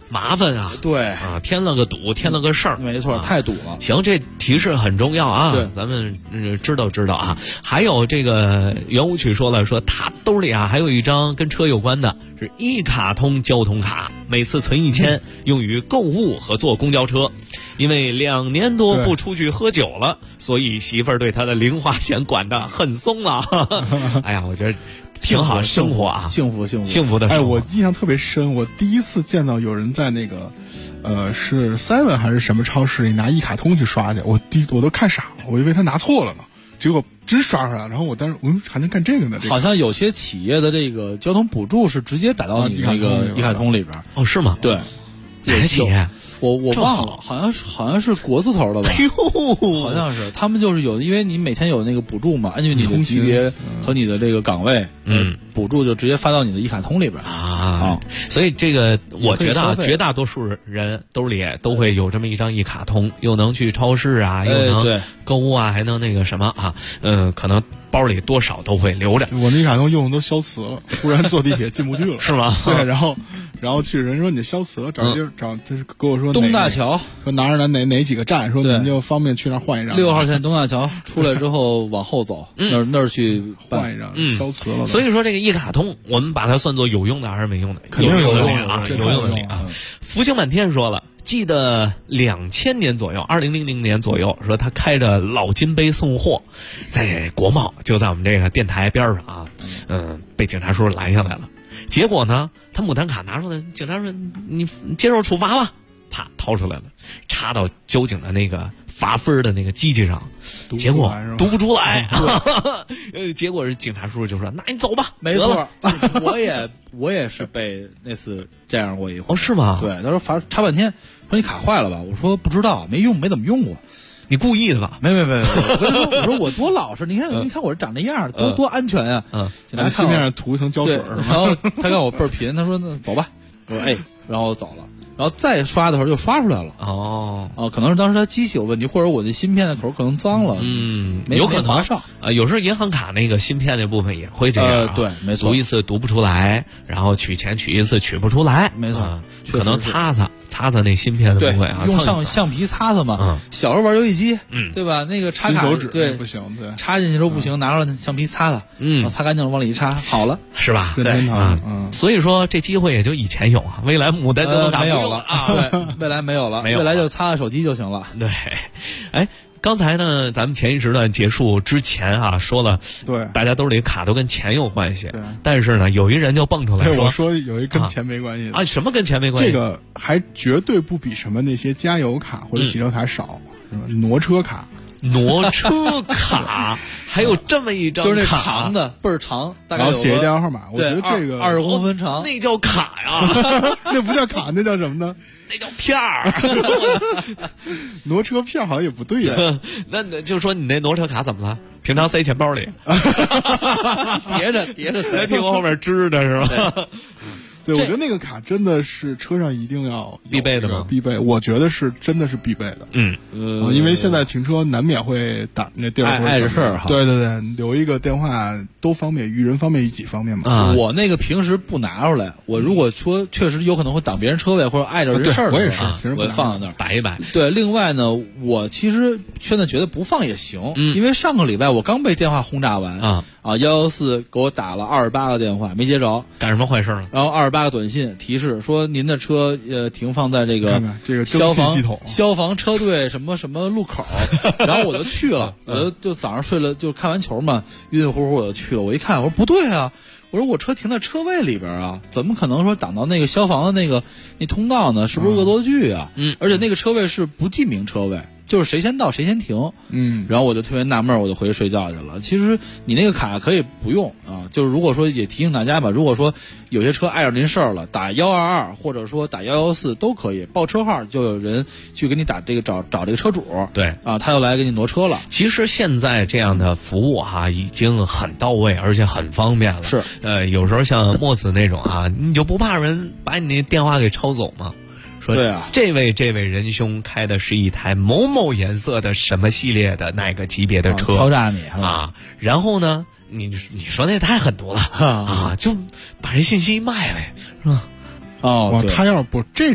麻烦啊，
对
啊，添了个堵，添了个事儿，
没错，太堵了。
行，这提示很重要啊，
对，
咱们知道啊。还有这个圆舞曲说了，说他兜里啊还有一张跟车有关的，是一卡通交通卡，每次存1000，用于购物和坐公交车。因为2年多不出去喝酒了，所以媳妇儿对他的零花钱管得很松了。哎呀，我觉得挺好，生活啊，
幸福
的生活。
哎，我印象特别深，我第一次见到有人在那个，是 Seven 还是什么超市里拿一卡通去刷去，我都看傻了，我以为他拿错了呢，结果真刷出来了。然后我当时还能干这个呢？
好像有些企业的这个交通补助是直接打到你那个一卡通里边。
哦，是吗？
对，
哪个企业？
我忘了，好像是国字头的吧？好像是他们就是有，因为你每天有那个补助嘛，根据你的级别和你的这个岗位，补助就直接发到你的一卡通里边
啊。所以这个我觉得啊，绝大多数人兜里都会有这么一张一卡通，又能去超市啊，又能购物啊，还能那个什么啊，可能包里多少都会留着。
我那一卡通用的都消磁了，突然坐地铁进不去了，
是吗？
对，然后去人说你消磁了，找就是跟我说
东大桥，
说拿着哪几个站，说您就方便去那儿换一张。
6号线东大桥出来之后往后走，那儿去
换一张，消磁了。
所以说这个一卡通，我们把它算作有用的还是没用的？
肯定有
用的啊，有用的啊。福星满天说了，记得2000年左右，2000年左右，说他开着老金杯送货，在国贸，就在我们这个电台边上啊，被警察叔叔拦下来了。结果呢，他牡丹卡拿出来，警察说你接受处罚吧，啪掏出来了，插到交警的那个罚分的那个机器上，结果读不出来，结果是警察叔叔就说：“那你走吧。”
没错，我也是被那次这样过一回。
哦，是吗？
对，他说查半天，说你卡坏了吧？我说不知道，没怎么用过。
你故意的吧？
没，我说我多老实，你看我这长这样，多安全啊！
警察心面上涂一层胶水，
然后他看我倍儿贫，他说那走吧，我说哎，然后我走了。然后再刷的时候就刷出来了。可能是当时他机器有问题，或者我的芯片的口可能脏了。
有可能
上
有时候银行卡那个芯片那部分也会这样。
对，没错，
读一次读不出来，然后取钱取一次取不出来。
没错，
可能擦那芯片的部分啊，
用橡皮擦嘛。小时候玩游戏机，对吧？那个插卡
手指
对
不行，对，
插进去时候不行，拿出来橡皮擦擦，然后擦干净了往里一插，好了，
是吧？
对
所以说这机会也就以前有啊，未来牡丹都
没有了啊，对，未来没有了，未来就擦擦手机就行了。
对，哎。刚才呢，咱们前一时段结束之前啊，说了，
对，
大家兜里卡都跟钱有关系。对，但是呢，有一人就蹦出来说，
我说有一跟钱没关系
啊，什么跟钱没关系？
这个还绝对不比什么那些加油卡或者洗车卡少，挪车卡。
挪车卡还有这么一张卡，
就是那长的倍儿长，
然后写一电话号码。我觉得这个
20公分长，
那叫卡呀，
那不叫卡，那叫什么呢？
那叫片儿。
挪车片好像也不对呀。
那就说你那挪车卡怎么了？平常塞钱包里，
叠着
在屁股后面支的是吧？
对，我觉得那个卡真的是车上一定要
必备的吗？
必备，我觉得是真的是必备的。因为现在停车难免会打那地儿
碍着事儿哈。
对，留一个电话都方便，于人方便于己方便嘛。
我那个平时不拿出来，我如果说确实有可能会挡别人车位或者碍着人事儿，
我也是，
我放在那儿
摆一摆。
对，另外呢，我其实现在觉得不放也行，因为上个礼拜我刚被电话轰炸完114给我打了28个电话没接着，
干什么坏事了？
然后28个短信提示说您的车停放在这个消防车队什么什么路口，然后我就去了，我就早上睡了就看完球嘛，晕晕乎乎我就去了，我一看我说不对啊，我说我车停在车位里边啊，怎么可能说挡到那个消防的那通道呢？是不是恶作剧啊？而且那个车位是不记名车位。就是谁先到谁先停，然后我就特别纳闷，我就回去睡觉去了。其实你那个卡可以不用啊，就是如果说也提醒大家吧，如果说有些车碍着您事儿了，打122或者说打114都可以，报车号就有人去给你打这个找这个车主，
对
啊，他又来给你挪车了。
其实现在这样的服务已经很到位，而且很方便了。
是，
有时候像墨子那种你就不怕人把你那电话给抄走吗？
对啊，
这位仁兄开的是一台某某颜色的什么系列的哪个级别的车，
敲诈你
然后呢，你说那太狠毒了就把这信息卖了，是吧？
他要是不这种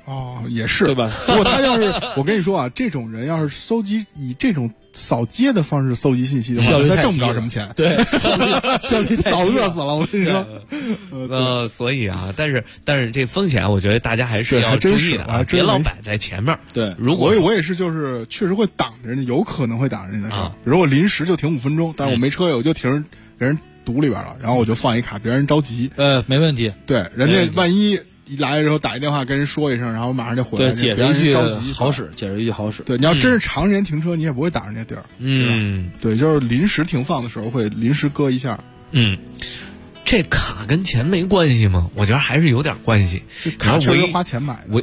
哦，也是
对吧？
如果他要是我跟你说啊，这种人要是以这种扫街的方式搜集信息的话，他挣不着什么钱。
对，效率
早饿死了，我跟你说。
所以啊，但是这风险，我觉得大家还是要注意的啊，别老摆在前面。
对，
如果我也是，就是确实会挡着人家，有可能会挡着人家的车。比如我临时就停5分钟，但是我没车位，我就停给人堵里边了，然后我就放一卡，别人着急。
没问题。
对，人家万一一来的时候打一电话跟人说一声，然后马上就回来。
对，解释一句好使，解释一句好使。
对，你要真是常年停车，你也不会挡人家地儿。对，就是临时停放的时候会临时搁一下。
这卡跟钱没关系吗？我觉得还是有点关系。
卡确实花钱买的。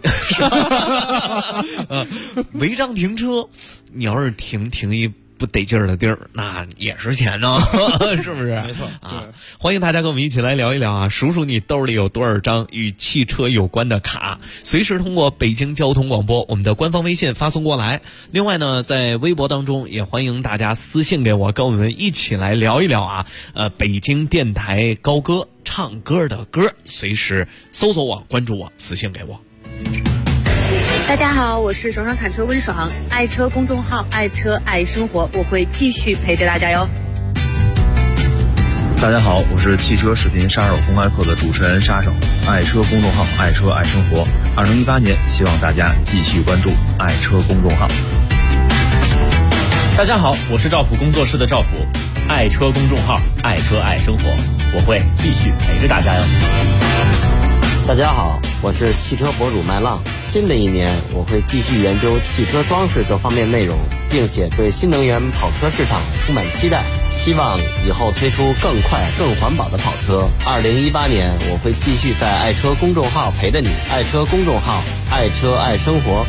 违章停车，你要是停一不得劲儿的地儿，那也是钱呢，是不是？
没错
啊！欢迎大家跟我们一起来聊一聊啊，数数你兜里有多少张与汽车有关的卡，随时通过北京交通广播我们的官方微信发送过来。另外呢，在微博当中也欢迎大家私信给我，跟我们一起来聊一聊啊。北京电台高歌唱歌的歌，随时搜索我，关注我，私信给我。
大家好，我是爽爽侃车温爽，爱车公众号爱车爱生活，我会继续陪着大家哟。
大家好，我是汽车视频杀手公开课的主持人沙手，爱车公众号爱车爱生活。2018年，希望大家继续关注爱车公众号。
大家好，我是赵普工作室的赵普，爱车公众号爱车爱生活，我会继续陪着大家哟。
大家好，我是汽车博主麦浪。新的一年，我会继续研究汽车装饰各方面内容，并且对新能源跑车市场充满期待。希望以后推出更快、更环保的跑车。2018年，我会继续在爱车公众号陪着你。爱车公众号，爱车爱生活。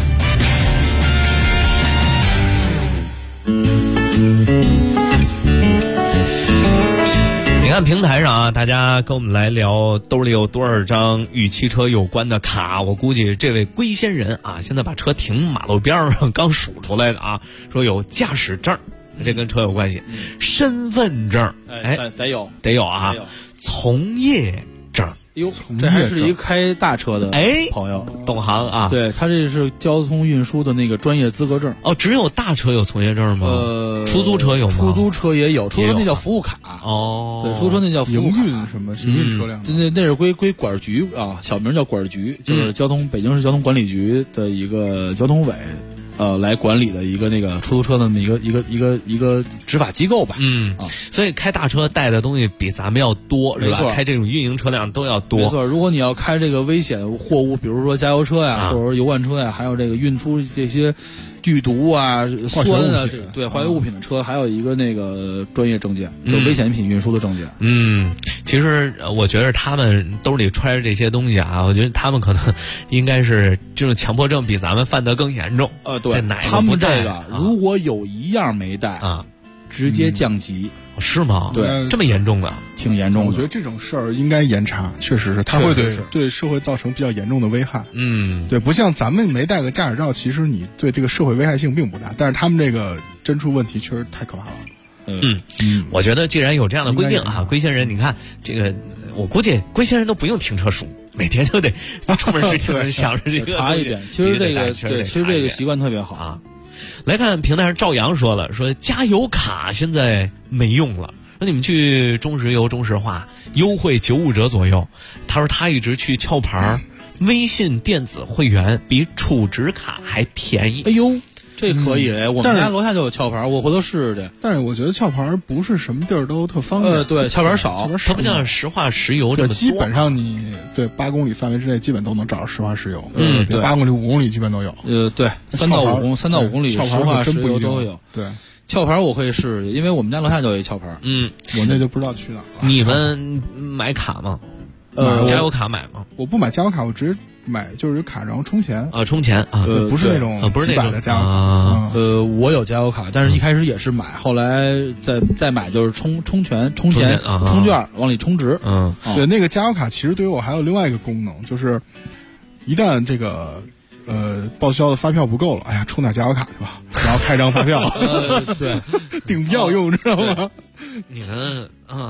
你看平台上啊，大家跟我们来聊兜里有多少张与汽车有关的卡。我估计这位龟仙人啊，现在把车停马路边上刚数出来的啊，说有驾驶证，这跟车有关系。身份证，
得有
啊，从业证。
哟，这还是一个开大车的朋友，
懂行啊。
对，他这是交通运输的那个专业资格证。
哦，只有大车有从业证吗？出租车有吗？
出租车也有，出租车那叫服务卡。
哦，
对，出租车那叫服务卡。
营运什么营运车辆？
那是归管局啊，小名叫管局，就是北京市交通管理局的一个交通委。来管理的一个那个出租车的那么一个执法机构吧。
所以开大车带的东西比咱们要多，是吧？开这种运营车辆都要多。
没错，如果你要开这个危险货物，比如说加油车呀，或者说油罐车呀，还有这个运出这些剧毒啊、酸啊，对化学物品的车，还有一个那个专业证件，就是危险品运输的证件。
其实我觉得他们兜里揣着这些东西啊，我觉得他们可能应该是这种强迫症比咱们犯得更严重。
对，他们这个如果有一样没带啊，直接降级。
是吗？
对，
这么严重的，
挺严重的。
我觉得这种事儿应该严查，确实是，它会对社会造成比较严重的危害。对，不像咱们没带个驾驶照，其实你对这个社会危害性并不大，但是他们这个真出问题确实太可怕了。
我觉得既然有这样的规定啊，龟仙人，你看这个，我估计龟仙人都不用停车数，每天就得出门之前想着这个
查一遍。其实这个对，其实这个习惯特别好
啊。来看平台上赵阳说了，说加油卡现在没用了，说你们去中石油、中石化优惠95折左右。他说他一直去壳牌，微信电子会员比储值卡还便宜。
哎呦，这可以，我们家楼下就有壳牌，我回头试试去。
但是我觉得壳牌不是什么地儿都特方便。
对，壳牌少，
它不像石化石油这么多。
基本上你对8公里范围之内基本都能找着石化石油。
对
，8公里、5公里基本都有。
对，3到5公里石化石油都有。
对，
壳牌我可以试试，因为我们家楼下就有一壳牌。
我那就不知道去哪了。
你们买卡吗？加油卡买吗？
我不买加油卡，我直接买就是卡，然后充钱
充钱啊，
不是那种
不是那种
的加油卡。
我有加油卡，但是一开始也是买，后来再买就是充钱充券往里充值。
对，那个加油卡其实对于我还有另外一个功能，就是一旦这个报销的发票不够了，哎呀，充点加油卡去吧，然后开张发票，
对，
订票用，知道吗？
你们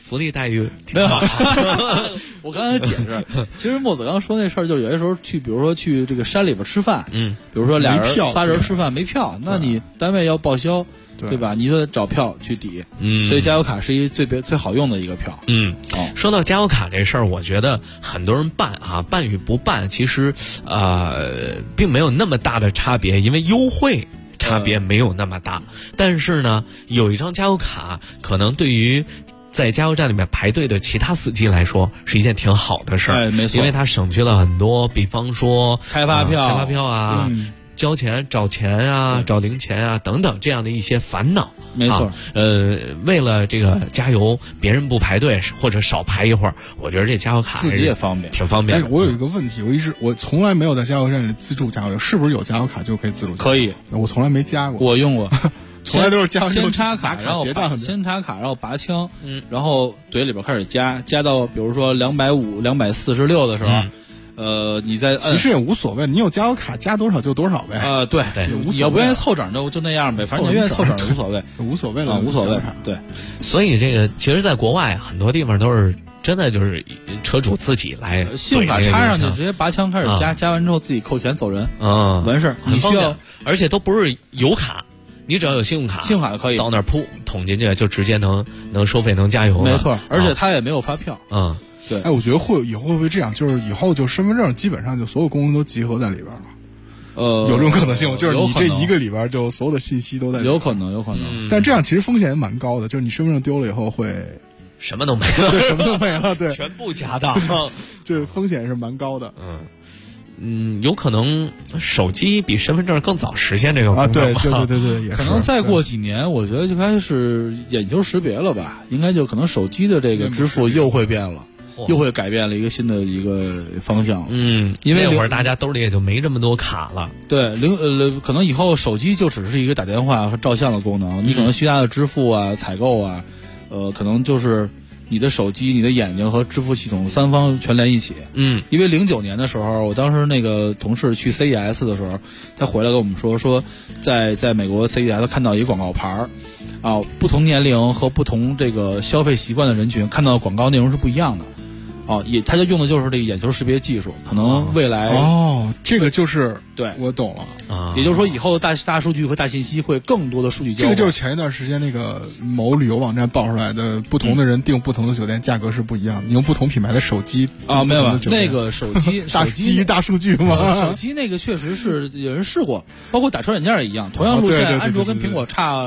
福利待遇
没有。我刚才解释，其实墨子刚说那事儿，就是有些时候去，比如说去这个山里边吃饭，比如说俩人仨人吃饭没票，那你单位要报销，对吧？你就得找票去抵，所以加油卡是一最好用的一个票。
说到加油卡这事儿，我觉得很多人办与不办，其实并没有那么大的差别，因为优惠差别没有那么大。但是呢，有一张加油卡，可能对于在加油站里面排队的其他司机来说是一件挺好的事儿，
没错，
因为它省去了很多，比方说
开发票
啊。交钱、找钱啊、找零钱啊等等这样的一些烦恼，
没错。
为了这个加油，别人不排队或者少排一会儿，我觉得这加油卡
自己也方便，
挺方便的。
我有一个问题，我从来没有在加油站里自助加油，是不是有加油卡就可以自助加油？
可以，
我从来没加过。
我用过，
从来都是加油
先插卡，然后先插卡，然后拔枪，然后怼里边开始加到比如说250、246的时候。你在
其实也无所谓，你有加油卡加多少就多少呗。
对，你要不愿意凑整就那样呗，反正你愿意凑整无所谓，
无所谓了，
无所谓。对，
所以这个其实，在国外很多地方都是真的就是车主自己来，
信用卡插上去，直接拔枪开始加完之后自己扣钱走人，完事儿。
你需要，而且都不是油卡，你只要有信用卡
可以
到那儿噗捅进去就直接能收费能加油了。
没错，而且他也没有发票。对，
我觉得以后会不会这样？就是以后就身份证基本上就所有功能都集合在里边了。有这种可能性吗？就是你这一个里边就所有的信息都在里边。
有可能。
但这样其实风险也蛮高的，就是你身份证丢了以后会
什么都没了，
对，什么都没了，对，
全部夹当，
这风险是蛮高的。
有可能手机比身份证更早实现这个功能
对，也
可能再过几年，我觉得就开始眼球识别了吧，应该就可能手机的这个支付又会变了。又会改变了一个新的一个方向，因为
那会儿大家兜里也就没这么多卡了。
对，可能以后手机就只是一个打电话和照相的功能，你可能其他的支付啊、采购啊，可能就是你的手机、你的眼睛和支付系统三方全连一起。因为09年的时候，我当时那个同事去 CES 的时候，他回来跟我们说在美国 CES 看到一个广告牌不同年龄和不同这个消费习惯的人群看到的广告内容是不一样的。他就用的就是这个眼球识别技术，可能未来
这个就是
对，
我懂了
也就是说以后的大数据和大信息会更多的数据交换。
这个就是前一段时间那个某旅游网站爆出来的，不同的人订不同的酒店价格是不一样的，你用不同品牌的手机
没有那个手机
大数据吗？
手机那个确实是有人试过，包括打车软件也一样，同样路线，安卓跟苹果差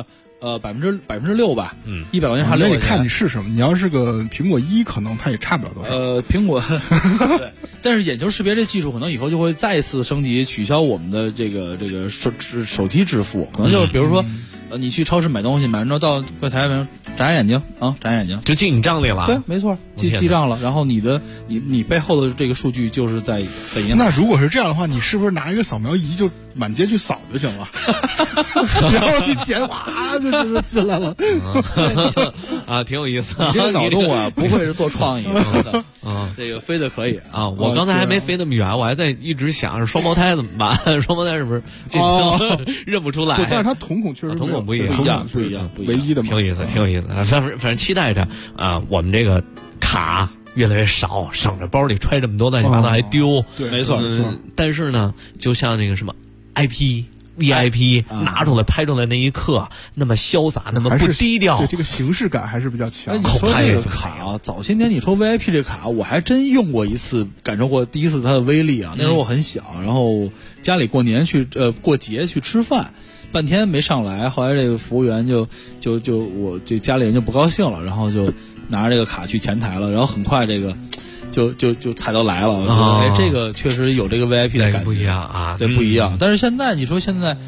6%吧，100块钱差6块钱。
那你看你是什么？你要是个苹果1，可能它也差不了多少。
苹果，对，但是眼球识别这技术可能以后就会再次升级，取消我们的这个手机支付，可能就是比如说，你去超市买东西，买完之后到柜台眨眼睛眨眼睛
就进你账里了。
对，没错，记账了。然后你背后的这个数据就是在银行。
那如果是这样的话，你是不是拿一个扫描仪就满街去扫就行了？然后你钱哗就进来了。
挺有意思。
你这个脑洞不愧是做创意的。这个飞的可以
我刚才还没飞那么远，我还在一直想双胞胎怎么办？双胞胎是不是认不出来？
但是它瞳孔确实
瞳孔不一
样，
唯一的嘛，
挺有意思，挺有意思。反正期待着我们这个卡越来越少，省着包里揣这么多乱七八糟还丢。
对，
没错。
但是呢，就像那个什么 VIP 拿出来拍出来那一刻，那么潇洒，那么不低调，
对这个形式感还是比较强。
你说这个卡早些年你说 VIP 这卡，我还真用过一次，感受过第一次它的威力啊。那时候我很小，然后家里过年过节去吃饭，半天没上来，后来这个服务员就我这家里人就不高兴了，然后就拿着这个卡去前台了，然后很快这个就彩都来了，我觉得这个确实有这个 VIP 的感觉，
不一样
对，不一样。但是现在你说现在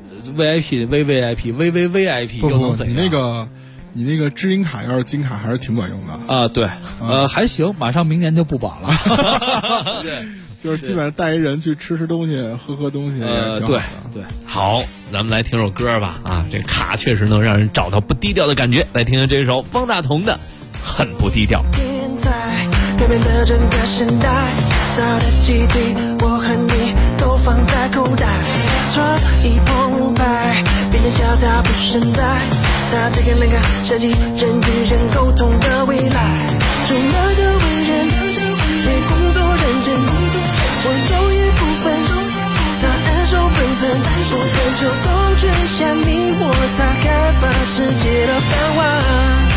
VIP 又能怎样？
你那个知音卡要是金卡还是挺管用的
对，还行，马上明年就不保了。
对，就是基本上带一人去吃东西、喝东西。
对，
好，咱们来听首歌吧。这卡确实能让人找到不低调的感觉。来听听这首方大同的《很不低调》。
改变了整个现代，早的记忆我和你都放在口袋，创意澎湃，别人笑他不实在， 他这个能够设计人与人沟通的未来。除了这为人，为工作认真，我昼夜不分，他安守本分，不分秋冬春夏，你我他开发世界的繁华。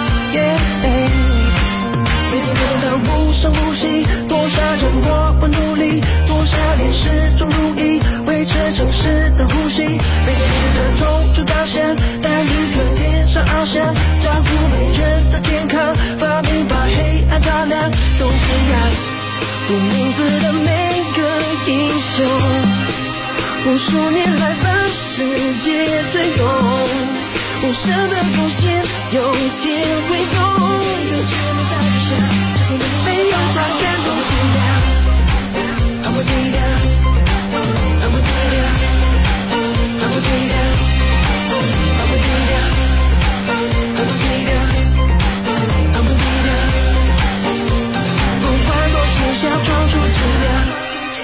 每天的无声无息，多少人我不努力，多少年始终如一，维持城市的呼吸。每天的中出大象，带旅客天上翱翔，照顾每人的健康，发明把黑暗照亮，都一样。有名字的每个英雄，无数年来把世界推动，无声的贡献，有天会懂。一个只能在留下，这件没有他感动不了。I'm a leader, I'm a leader, I'm a leader, I'm a leader, I'm a leader, I'm a leader。不管多细小，闯出质量。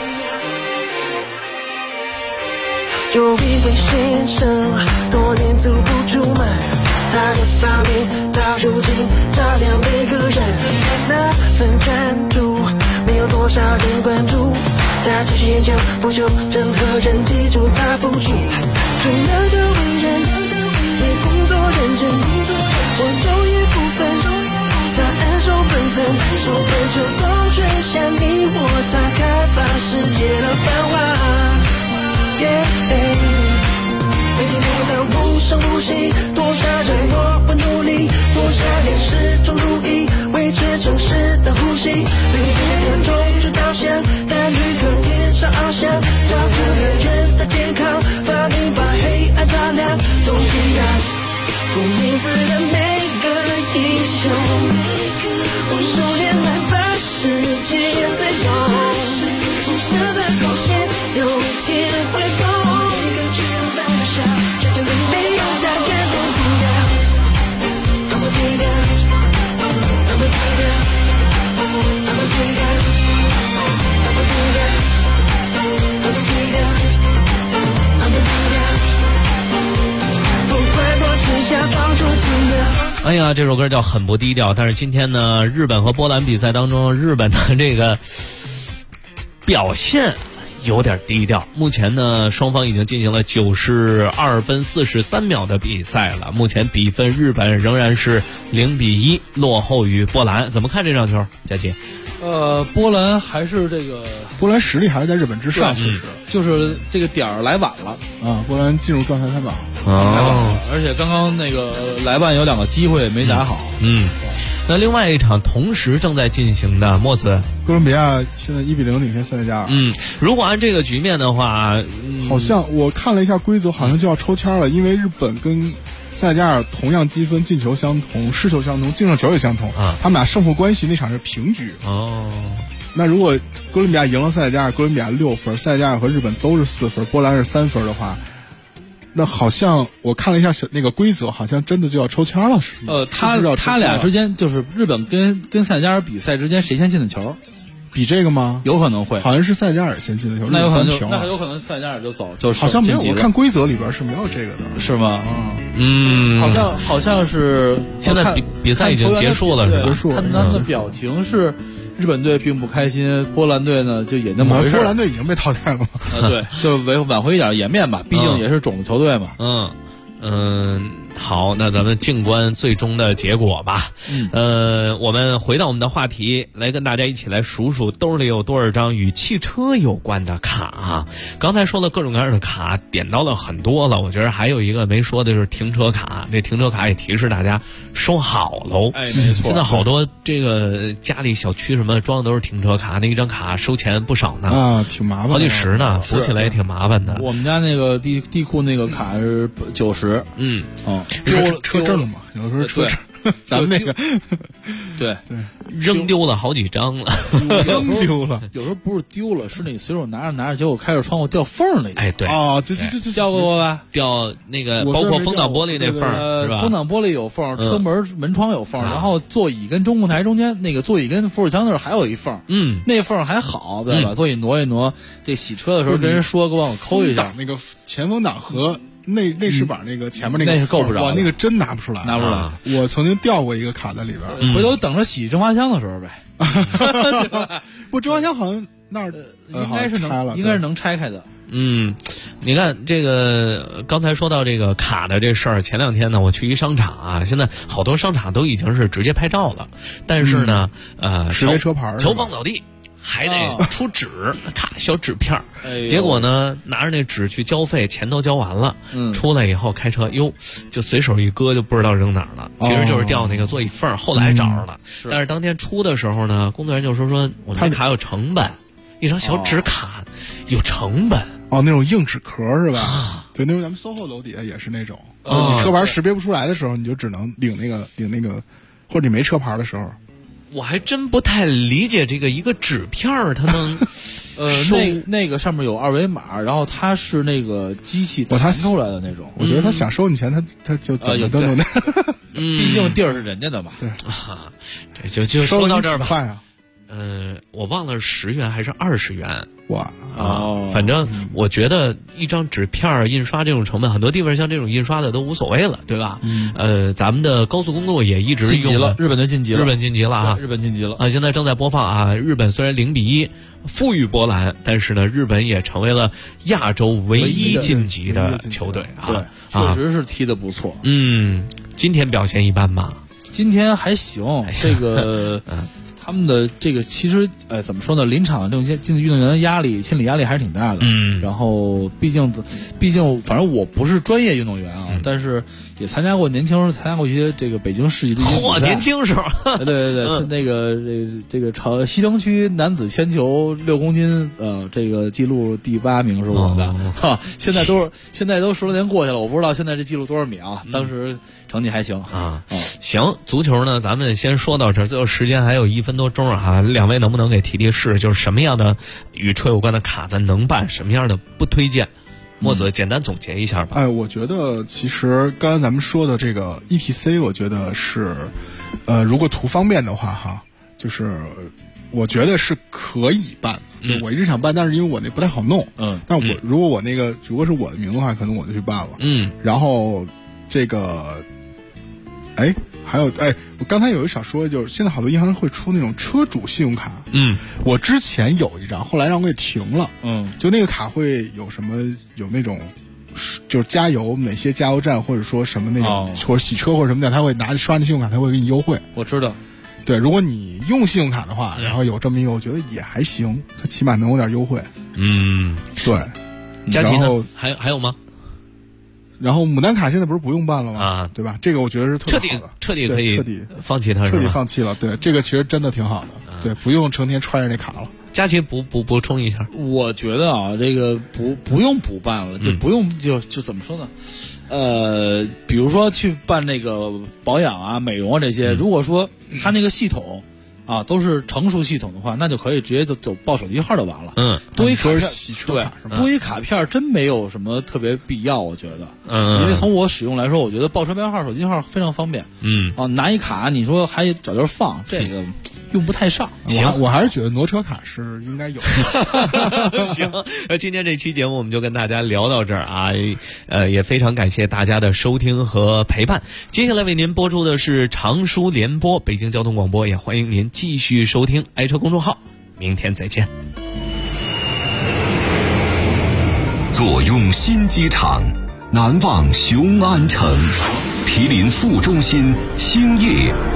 有一位先生，多年足不出门，他的发明到如今照亮每个人。那份专注，没有多少人关注，他继续研究，不求任何人记住他付出。除了这为人，为工作认真，我昼夜不分，他安守本分，不分秋冬春夏，你我他开发世界的繁华。每天的无声无息，多少人我不努力，多少年始终如一，维持城市的呼吸。每天的中出导向，带旅客天上翱翔，照顾每人的健康，发明把黑暗照亮，都一样。不名字的每个英雄，无数年来把世界推动，无声的贡献，有天会懂。
哎呀，这首歌叫很不低调，但是今天呢，日本和波兰比赛当中，日本的这个表现有点低调。目前呢，双方已经进行了92分43秒的比赛了，目前比分日本仍然是0-1落后于波兰。怎么看这场球，佳琪？
波兰还是这个，
波兰实力还是在日本之上，其实
就是这个点儿来晚了
啊。波兰进入状态太晚了，
而且刚刚那个莱万有2个机会没打好。
那另外一场同时正在进行的莫斯
哥伦比亚现在1-0领先塞内加尔。
如果按这个局面的话，
好像我看了一下规则，好像就要抽签了，因为日本跟塞内加尔同样积分，进球相同，失球相同，净胜球也相同啊。他们俩胜负关系那场是平局
哦。
那如果哥伦比亚赢了塞内加尔，哥伦比亚6分，塞内加尔和日本都是4分，波兰是3分的话，那好像我看了一下那个规则，好像真的就要抽签了，是吗？
他俩之间就是日本跟塞内加尔比赛之间谁先进的球？
比这个吗？
有可能会，
好像是塞内加尔先进的球，
那有可能那有可能塞内加尔就走，就
好像没有。我看规则里边是没有这个的，
是吗？好像是
现在比赛已经结束了，是吧？
结束了。
看他的表情是日本队并不开心，波兰队呢就也那么回事。
波兰队已经被淘汰了嘛？
对，就挽回一点颜面吧，毕竟也是种子球队嘛。
好，那咱们静观最终的结果吧。我们回到我们的话题，来跟大家一起来数数兜里有多少张与汽车有关的卡。刚才说了各种各样的卡，点到了很多了，我觉得还有一个没说的就是停车卡。这停车卡也提示大家收好喽。
没错。
现在好多这个家里小区什么装的都是停车卡，那一张卡收钱不少呢。
啊，挺麻烦的，
好几十呢，补起来也挺麻烦的。
我们家那个地库那个卡是90。
丢了车证嘛，有的时候车证，咱们那个
对
扔丢了好几张了，
扔丢了，
有时候不是丢了，是那随手拿着，结果开着窗户掉缝里。
哎，对
啊，这
掉过吧？
掉那个包括风挡玻璃那缝，是吧？
风挡玻璃有缝，车门窗有缝，然后座椅跟中控台中间那个座椅跟扶手箱那儿还有一缝，那缝还好，对吧？座椅挪一挪，这洗车的时候跟人说，给我抠一下。
那个前风挡和内饰板那个前面那个
那是够不着，
哇，那个真拿不出来，我曾经掉过一个卡在里边，
回头等着洗蒸发箱的时候呗。
不，蒸发箱好像那儿
应该是能拆开的。
你看这个刚才说到这个卡的这事儿，前2天呢我去一商场啊，现在好多商场都已经是直接拍照了，但是呢
识别车牌
乔帮扫地还得出纸，卡小纸片结果呢拿着那纸去交费，钱都交完了，出来以后开车就随手一搁，就不知道扔哪儿了，其实就是掉那个座椅缝，后来找着了，但是当天出的时候呢，工作人员就说我们这卡有成本，一张小纸卡有成本。
那种硬纸壳是吧？对，那种咱们 SOHO 楼底下也是那种，你车牌识别不出来的时候，你就只能领那个，或者你没车牌的时候。
我还真不太理解这个一个纸片它能，
那个上面有2维码，然后它是那个机器弹出来的那种。
我觉得他想收你钱，他就怎么都能。
毕竟地儿是人家的嘛。
对
这就说到这儿吧。
我
忘了是10元还是20元。
哇
反正我觉得一张纸片印刷这种成本，很多地方像这种印刷的都无所谓了，对吧？咱们的高速公路也一直用了，
日本晋级了
啊！
日本晋级了
现在正在播放啊！日本虽然0-1负于波兰，但是呢，日本也成为了亚洲唯一晋级的球队啊！
对，确实是踢得不错。
今天表现一般吧？
今天还行，这个。他们的这个其实怎么说呢？临场的这种竞技运动员的压力，心理压力还是挺大的。然后毕竟，反正我不是专业运动员啊，但是也参加过年轻时候参加过一些这个北京市级的比赛。
年轻时候，
对，那个这个西城区男子铅球6公斤，这个记录第8名是我的。现在都10多年过去了，我不知道现在这记录多少米啊？当时成绩还行
啊。行，足球呢，咱们先说到这儿，最后时间还有1分多钟啊，两位能不能给提示，就是什么样的与车有关的卡咱能办，什么样的不推荐？墨子简单总结一下吧。
我觉得其实刚才咱们说的这个 ETC， 我觉得是，如果图方便的话哈，就是我觉得是可以办的。就我日常办，但是因为我那不太好弄，但如果我那个如果是我的名的话，可能我就去办了。然后这个，还有我刚才有一想说，就是现在好多银行会出那种车主信用卡。我之前有一张，后来让我给停了。就那个卡会有什么有那种，就是加油哪些加油站或者说什么那种，或者洗车或者什么的，他会拿刷那信用卡，他会给你优惠。
我知道。
对，如果你用信用卡的话，然后有这么一个，我觉得也还行，它起码能有点优惠。对。
佳琪呢？还有吗？
然后牡丹卡现在不是不用办了吗？对吧？这个我觉得是特别好的，
彻底可以放弃它，
彻底放弃了。对，这个其实真的挺好的。对，不用成天揣着那卡了。
佳琪补充一下，
我觉得啊，这个不用补办了，就不用就怎么说呢？比如说去办那个保养啊、美容啊这些，如果说他那个系统啊都是成熟系统的话，那就可以直接就报手机号就完了。多一卡片，对，多一卡片真没有什么特别必要，我觉得。因为从我使用来说，我觉得报车牌号、手机号非常方便。拿一卡，你说还找地儿放，这个用不太上。
我还是觉得挪车卡是应该有的。
行，今天这期节目我们就跟大家聊到这儿啊，也非常感谢大家的收听和陪伴。接下来为您播出的是长舒联播北京交通广播，也欢迎您继续收听爱车公众号。明天再见。
坐拥新机场，难忘雄安城，毗邻副中心，兴业